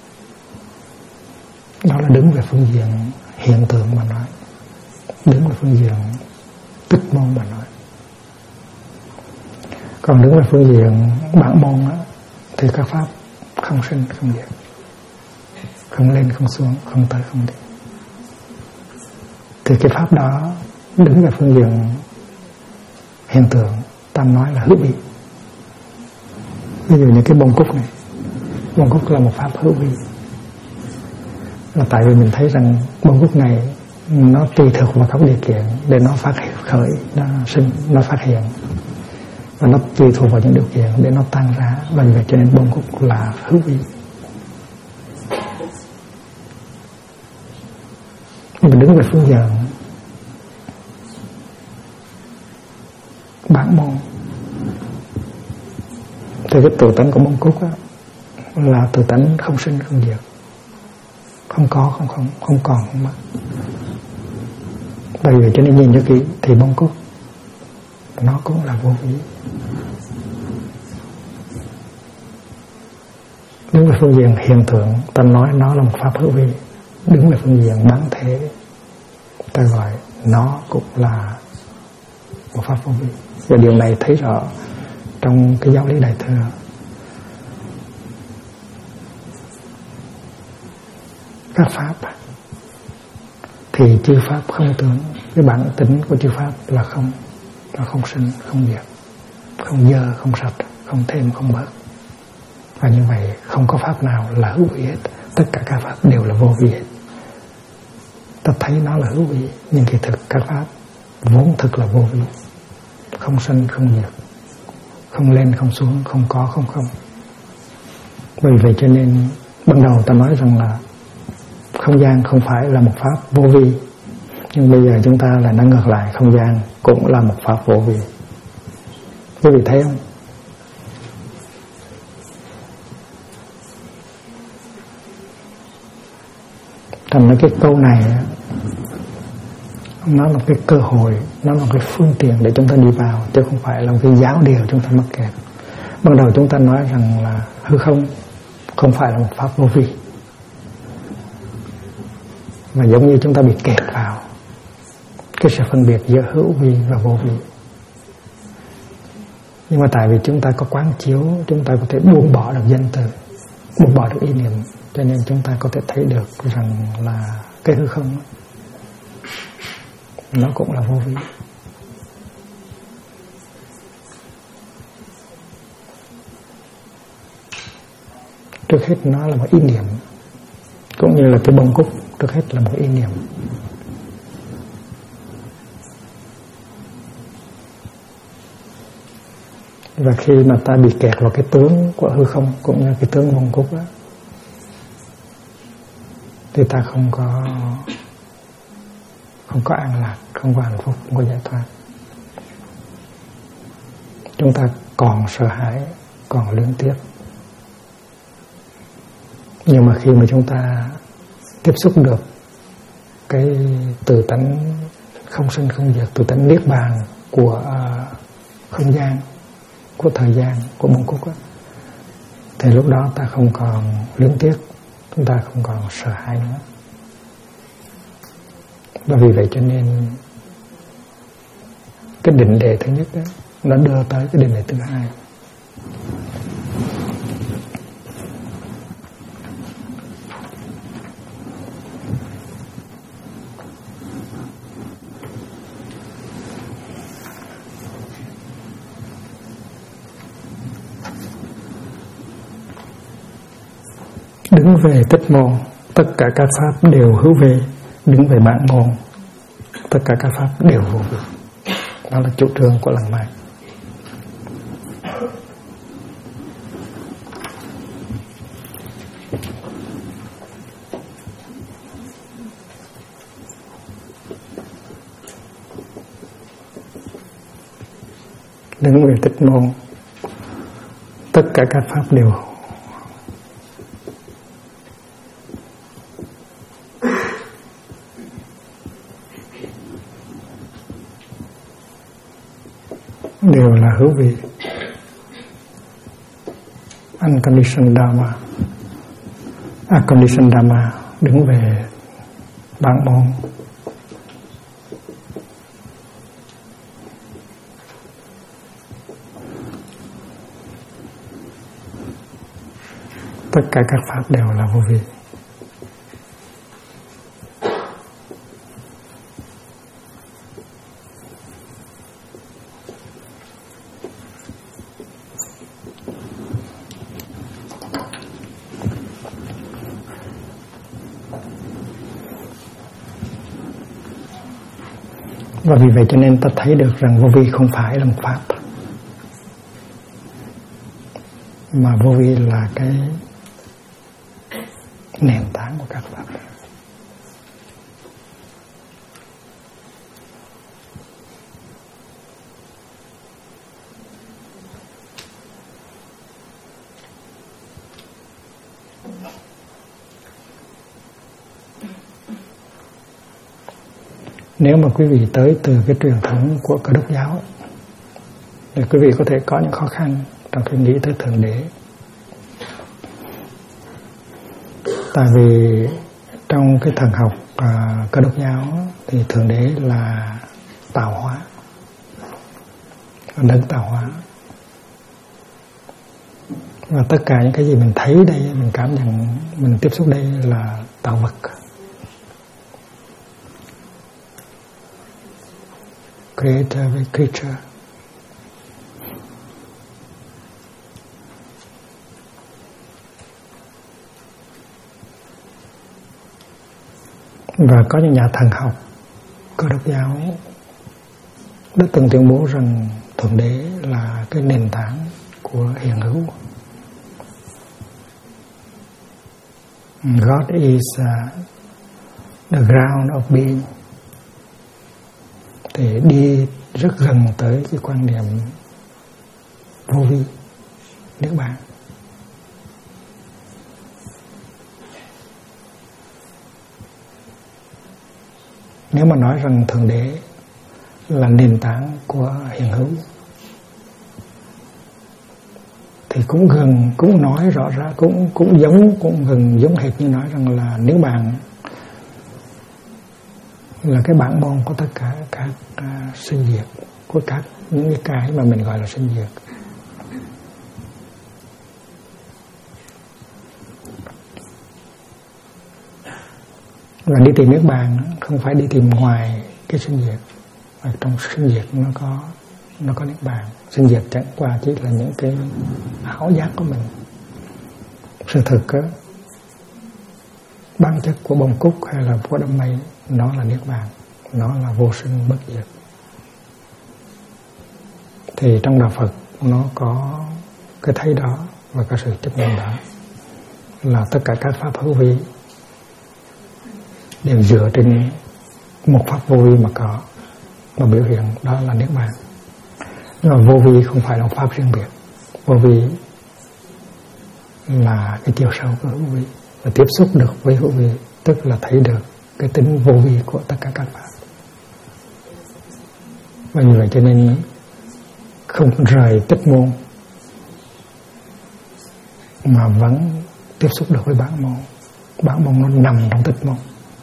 Đó là đứng về phương diện hiện tượng mà nói, đứng về phương diện tích môn mà nói. Còn đứng về phương diện bản môn thì các pháp không sinh không diệt, không lên không xuống, không tới không đi. Thì cái pháp đó đứng về phương diện hiện tượng ta nói là hữu vi. Ví dụ như cái bông cúc này, bông cúc là một pháp hữu vi, là tại vì mình thấy rằng bông cúc này nó tùy thuộc vào các điều kiện để nó phát khởi, nó sinh, nó phát hiện. và nó tùy thuộc vào những điều kiện để nó tăng ra. Và vì vậy cho nên bông cúc là hữu vi. Nhưng mà đứng về phương diện bản môn thì cái tự tánh của bông cúc á, là tự tánh không sinh không diệt, không có không còn không mất. Bởi vậy cho nên nhìn cho kỹ thì bông cúc nó cũng là vô vi. Đứng về phương diện hiện tượng, ta nói nó là một pháp hữu vi. Đứng về phương diện bản thể, ta gọi nó cũng là một pháp vô vi. Và điều này thấy rõ trong cái giáo lý Đại Thừa. Các pháp thì chư pháp không tướng. Cái bản tính của chư pháp là không, là không sinh, không diệt, không dơ, không sạch, không thêm, không bớt. Và như vậy không có pháp nào là hữu vi hết. Tất cả các pháp đều là vô vi hết. Ta thấy nó là hữu vi, nhưng kỳ thực các pháp vốn thực là vô vi. Không sinh, không diệt, không lên, không xuống, không có, không không. Bởi vậy cho nên ban đầu ta nói rằng là không gian không phải là một pháp vô vi. Nhưng bây giờ chúng ta lại nói ngược lại, không gian cũng là một pháp vô vi. Quý vị thấy không? Thành ra cái câu này nó là cái cơ hội, nó là cái phương tiện để chúng ta đi vào, chứ không phải là một cái giáo điều chúng ta mắc kẹt. Ban đầu chúng ta nói rằng là hư không phải là một pháp vô vi, mà giống như chúng ta bị kẹt vào cái sự phân biệt giữa hữu vi và vô vi. Nhưng mà tại vì chúng ta có quán chiếu, chúng ta có thể buông bỏ được danh từ, buông bỏ được ý niệm, cho nên chúng ta có thể thấy được rằng là cái hư không nó cũng là vô vi. Trước hết nó là một ý niệm, cũng như là cái bông cúc trước hết là một ý niệm. Và khi mà ta bị kẹt vào cái tướng của hư không, cũng như cái tướng bông cúc đó, thì ta không có an lạc, không có hạnh phúc, không có giải thoát. Chúng ta còn sợ hãi, còn luyến tiếc. Nhưng mà khi mà chúng ta tiếp xúc được cái tự tánh không sinh không diệt, tự tánh niết bàn của không gian, của thời gian, của bông cúc đó, thì lúc đó ta không còn luyến tiếc, chúng ta không còn sợ hãi nữa. Và vì vậy cho nên cái định đề thứ nhất đó, nó đưa tới cái định đề thứ hai. Đứng về tích môn, tất cả các pháp đều hữu vi. Đứng về bản môn, tất cả các pháp đều vô vi. Đó là chủ trương của Lăng Mai. Đứng về tích môn, tất cả các pháp đều là hữu vi. Unconditioned Dharma, unconditioned Dharma, đứng về bản môn. Tất cả các pháp đều là vô vi. Và vì vậy cho nên ta thấy được rằng vô vi không phải là một pháp. mà vô vi là cái nền tảng của các pháp. Nếu mà quý vị tới từ cái truyền thống của Cơ Đốc giáo thì quý vị có thể có những khó khăn trong khi nghĩ tới Thượng Đế. Tại vì trong cái thần học Cơ Đốc giáo thì Thượng Đế là tạo hóa, đấng tạo hóa. Và tất cả những cái gì mình thấy đây, mình cảm nhận, mình tiếp xúc đây là tạo vật. Creator với creature. Và có những nhà thần học Cơ Đốc giáo đã từng tuyên bố rằng Thượng Đế là cái nền tảng của hiện hữu. God is the ground of being. Thì đi rất gần tới cái quan niệm vô vi, niết bàn. Nếu mà nói rằng Thượng Đế là nền tảng của hiện hữu thì cũng gần, cũng nói rõ ra, cũng gần giống hệt như nói rằng là niết bàn là cái bản môn của tất cả các sinh diệt, của các những cái mà mình gọi là sinh diệt. Và đi tìm niết bàn không phải đi tìm ngoài cái sinh diệt, mà trong sinh diệt nó có niết bàn. Sinh diệt chẳng qua chỉ là những cái ảo giác của mình. Sự thực á, bản chất của bông cúc hay là của đám mây, nó là niết bàn, nó là vô sinh bất diệt. Thì trong đạo Phật nó có cái thấy đó và cái sự chấp nhận đó, là tất cả các pháp hữu vi đều dựa trên một pháp vô vi mà có, mà biểu hiện đó là niết bàn. Nhưng mà vô vi không phải là một pháp riêng biệt. Vô vi là cái chiều sâu của hữu vi, và tiếp xúc được với hữu vi tức là thấy được cái tính vô vi của tất cả các pháp. Và như vậy cho nên không rời tích môn mà vẫn tiếp xúc được với bản môn. Bản môn nó nằm trong tích môn.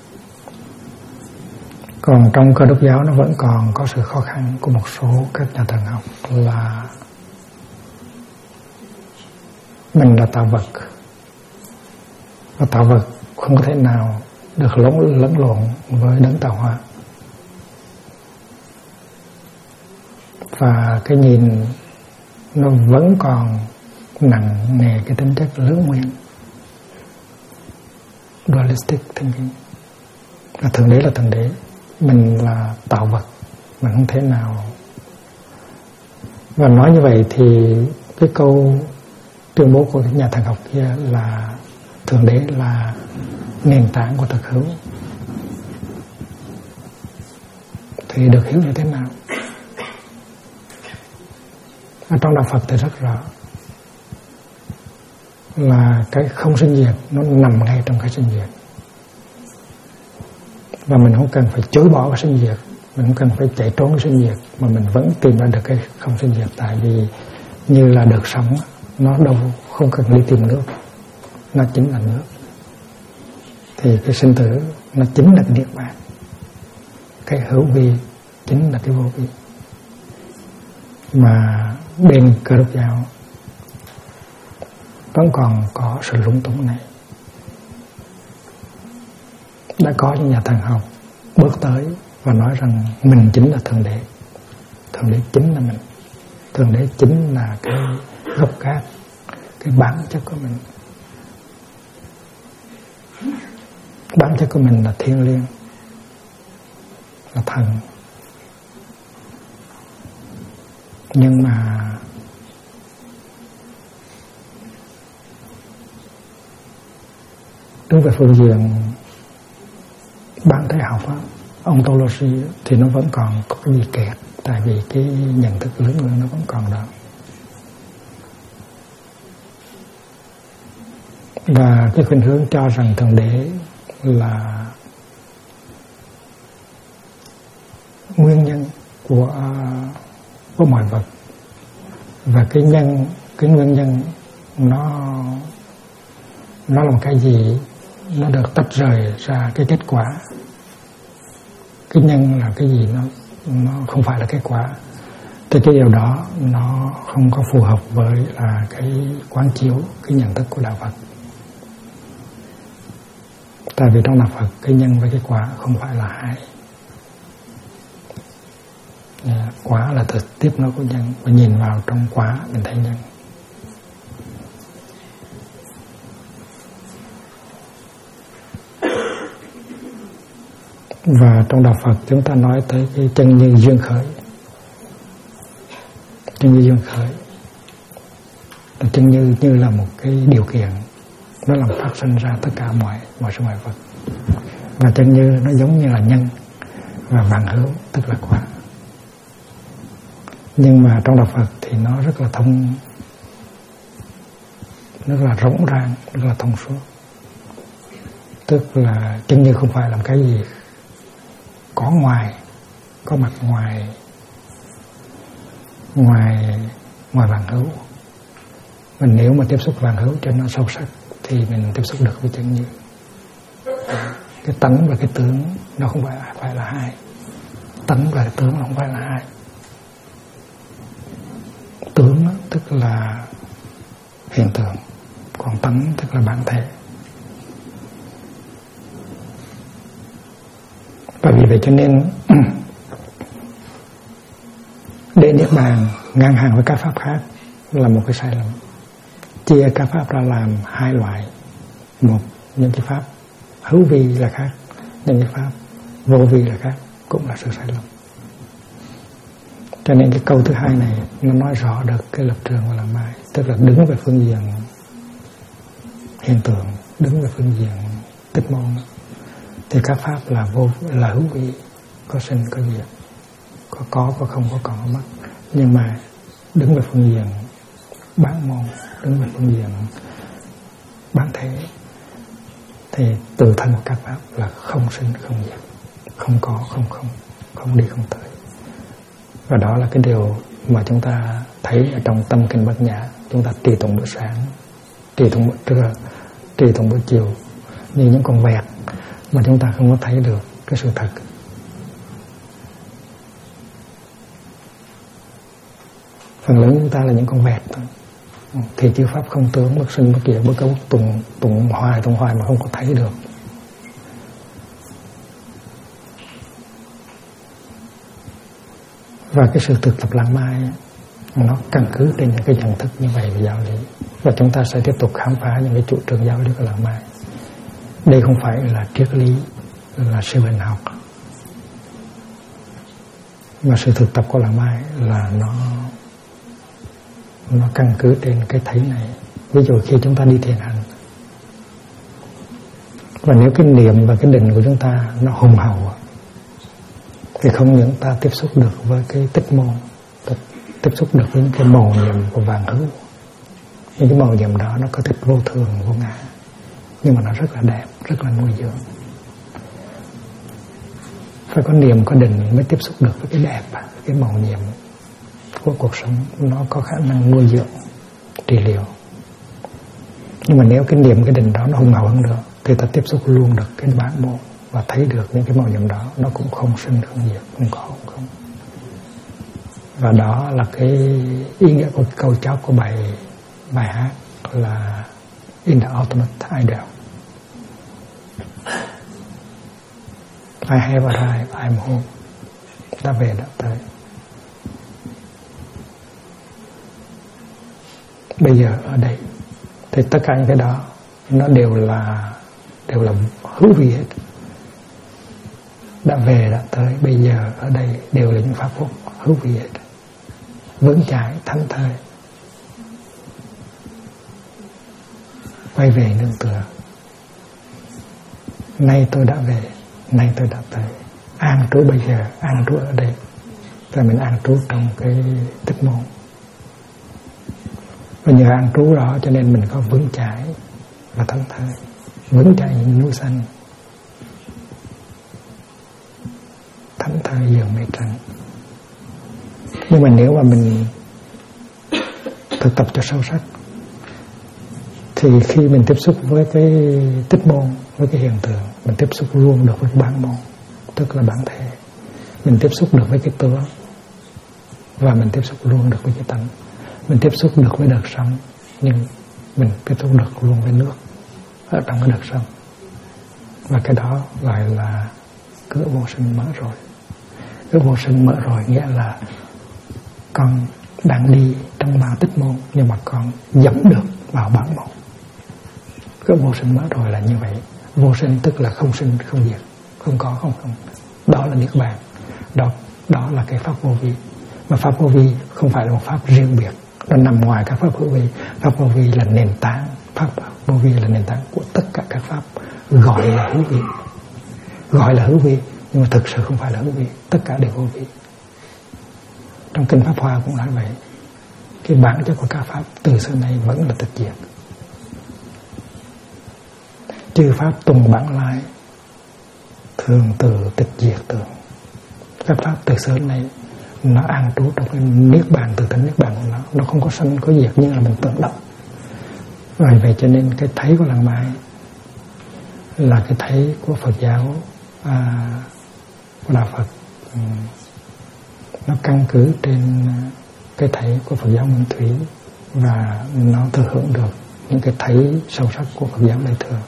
Còn trong Cơ Đốc giáo nó vẫn còn có sự khó khăn của một số các nhà thần học là mình là tạo vật, và tạo vật không có thể nào được lẫn lộn với đấng tạo hóa. Và cái nhìn nó vẫn còn nặng nề cái tính chất lưỡng nguyên, dualistic thinking, là Thượng Đế là Thượng Đế, mình là tạo vật, mình không thể nào. Và nói như vậy thì cái câu tuyên bố của nhà thần học kia là Thượng Đế là nền tảng của thực hữu thì được hiểu như thế nào? Ở trong đạo Phật thì rất rõ là cái không sinh diệt nó nằm ngay trong cái sinh diệt, và mình không cần phải chối bỏ cái sinh diệt, mình không cần phải chạy trốn cái sinh diệt, mà mình vẫn tìm ra được cái không sinh diệt. Tại vì như là được sống, nó đâu không cần đi tìm nước, nó chính là nước. Thì cái sinh tử nó chính là niết bàn, cái hữu vi chính là cái vô vi. Mà bên Cơ Đốc giáo vẫn còn có sự lúng túng này. Đã có những nhà thần học bước tới và nói rằng mình chính là Thượng Đế, Thượng Đế chính là mình, Thượng Đế chính là cái gốc gác, cái bản chất của mình. Bản chất của mình là thiêng liêng, là thần. Nhưng mà đứng về phương diện bản thể học á, ontology thì nó vẫn còn có cái gì kẹt, tại vì cái nhận thức lớn hơn nó vẫn còn đó. Và cái khuynh hướng cho rằng Thượng Đế là nguyên nhân của mọi vật, và cái nguyên nhân nó là một cái gì nó được tách rời ra cái kết quả. Cái nhân là cái gì nó không phải là kết quả, thì cái điều đó nó không có phù hợp với là cái quán chiếu, cái nhận thức của đạo Phật. Tại vì trong đạo Phật cái nhân và cái quả không phải là hai. Quả là thực tiếp nó của nhân, và nhìn vào trong quả mình thấy nhân. Và trong đạo Phật chúng ta nói tới cái chân như duyên khởi. Chân như duyên khởi, chân như là một cái điều kiện, nó làm phát sinh ra tất cả mọi sự mọi vật. Và chân như nó giống như là nhân, và vạn hữu tức là quả. Nhưng mà trong đạo Phật thì nó rất là thông, rất là rộng ràng, rất là thông suốt. Tức là chân như không phải làm cái gì có ngoài, có mặt ngoài vạn hữu. Mình nếu mà tiếp xúc vạn hữu cho nó sâu sắc thì mình tiếp xúc được với chân như. Cái tánh và cái tướng nó không phải là hai. Tánh và cái tướng nó không phải là hai. Tướng tức là hiện tượng, còn tánh tức là bản thể. Và vì vậy cho nên để niết bàn ngang hàng với các pháp khác là một cái sai lầm. Chia các pháp ra làm hai loại. Một, những cái pháp hữu vi là khác, những cái pháp vô vi là khác, cũng là sự sai lầm. Cho nên cái câu thứ hai này nó nói rõ được cái lập trường của Làng Mai, tức là đứng về phương diện hiện tượng, đứng về phương diện tích môn, thì các pháp là hữu vi, có sinh có diệt, có không, có còn có mất. Nhưng mà đứng về phương diện bán môn, đứng về phương diện bản thể, thì tự thân của các pháp là không sinh không diệt, không có không đi không tới. Và đó là cái điều mà chúng ta thấy ở trong tâm kinh Bát Nhã. Chúng ta trì tụng bữa sáng, trì tụng bữa trưa, trì tụng bữa chiều như những con vẹt mà chúng ta không có thấy được cái sự thật. Phần lớn chúng ta là những con vẹt thôi. Thì chư pháp không tướng, bất sinh bất diệt, bất cấu, tụng hoài mà không có thấy được. Và cái sự thực tập Làng Mai nó căn cứ trên những cái nhận thức như vậy về giáo lý. Và chúng ta sẽ tiếp tục khám phá những cái chủ trương giáo lý của Làng Mai. Đây không phải là triết lý, là siêu hình học, mà sự thực tập của Làng Mai là nó căn cứ trên cái thấy này. Ví dụ khi chúng ta đi thiền hành, và nếu cái niệm và cái định của chúng ta nó hùng hậu, thì không những ta tiếp xúc được với cái tích môn, tiếp xúc được với những cái màu nhiệm của vạn hữu. Những cái màu nhiệm đó nó có tích vô thường, vô ngã, nhưng mà nó rất là đẹp, rất là nuôi dưỡng. Phải có niệm, có định mới tiếp xúc được với cái đẹp, cái màu nhiệm của cuộc sống. Nó có khả năng nuôi dưỡng, trị liệu. Nhưng mà nếu cái niệm, cái định đó nó hùng hậu hơn nữa, thì ta tiếp xúc luôn được cái bản môn và thấy được những cái màu nhiệm đó nó cũng không sinh không diệt, không có không. Và đó là cái ý nghĩa của câu chót của bài hát là In the Ultimate Ideal. I have arrived, I'm home. Đã về, đã tới. Bây giờ ở đây. Thì tất cả những cái đó nó đều là hữu vi hết. Đã về, đã tới, bây giờ ở đây đều là những pháp phúc hữu vi hết, vững chãi, thánh thơi, quay về nương tựa. nay tôi đã về, nay tôi đã tới, an trú bây giờ, an trú ở đây. Và mình an trú trong cái Tích Môn. Và nhờ an trú đó cho nên mình có vững chãi và thảnh thơi, vững chãi những núi xanh, thảnh thơi giường mây trắng. Nhưng mà nếu mà mình thực tập cho sâu sắc thì khi mình tiếp xúc với cái Tích Môn, với cái hiện tượng, mình tiếp xúc luôn được với cái bản môn, tức là bản thể. Mình tiếp xúc được với cái tướng và mình tiếp xúc luôn được với cái tánh. Mình tiếp xúc được với đợt sống, nhưng mình tiếp xúc được luôn với nước ở trong cái đợt sống. Và cái đó gọi là cửa vô sinh mở rồi. Cửa vô sinh mở rồi nghĩa là con đang đi trong bao Tích Môn, nhưng mà con dẫn được vào bản môn. Cửa vô sinh mở rồi là như vậy. Vô sinh tức là không sinh không diệt, không có không không. Đó là niết bàn. Đó là cái pháp vô vi. Mà pháp vô vi không phải là một pháp riêng biệt, nó nằm ngoài các pháp vô vi. Pháp vô vi là nền tảng, pháp vô vi là nền tảng của tất cả các pháp gọi là hữu vi. Gọi là hữu vi nhưng mà thực sự không phải là hữu vi, tất cả đều vô vi. Trong kinh Pháp Hoa cũng nói vậy. Cái bản chất của các pháp từ xưa nay vẫn là tịch diệt. Chư pháp tùng bản lai, thường từ tịch diệt tường. Các pháp từ xưa nay nó an trú trong cái niết bàn, từ tánh niết bàn của nó không có sanh có diệt, nhưng là mình tưởng động. Vì vậy cho nên cái thấy của Lăng Mai là cái thấy của Phật giáo, của đạo Phật, nó căn cứ trên cái thấy của Phật giáo Nguyên Thủy, và nó thừa hưởng được những cái thấy sâu sắc của Phật giáo Đại Thừa,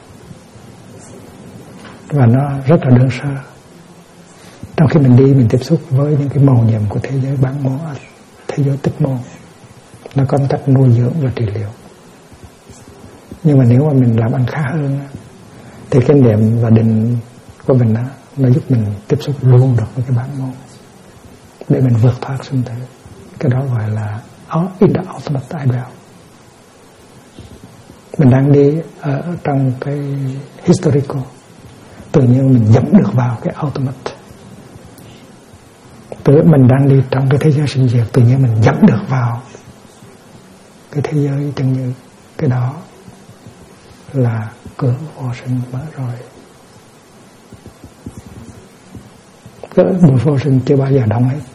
và nó rất là đơn sơ. Trong khi mình đi, mình tiếp xúc với những cái màu nhiệm của thế giới bản môn, thế giới Tích Môn, nó có một cách nuôi dưỡng và trị liệu. Nhưng mà nếu mà mình làm ăn khá hơn thì cái niệm và định của mình đó, nó giúp mình tiếp xúc luôn được với cái bản môn để mình vượt thoát sinh tử. Cái đó gọi là in the ultimate ideal. Mình đang đi ở trong cái historical, tự nhiên mình dẫm được vào cái ultimate. Mình đang đi trong cái thế giới sinh diệt, tự nhiên mình dẫm được vào cái thế giới chân như. Cái đó là cửa vô sinh mở rồi. Cửa vô sinh chưa bao giờ đóng hết.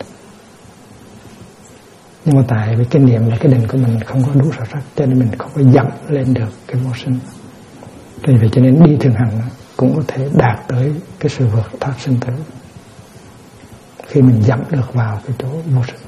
Nhưng mà tại vì cái niệm và cái định của mình không có đủ sâu sắc, cho nên mình không có dẫm lên được cái vô sinh. Vì vậy cho nên đi thường hành cũng có thể đạt tới cái sự vượt thoát sinh tử khi mình dẫm được vào cái chỗ vô sinh.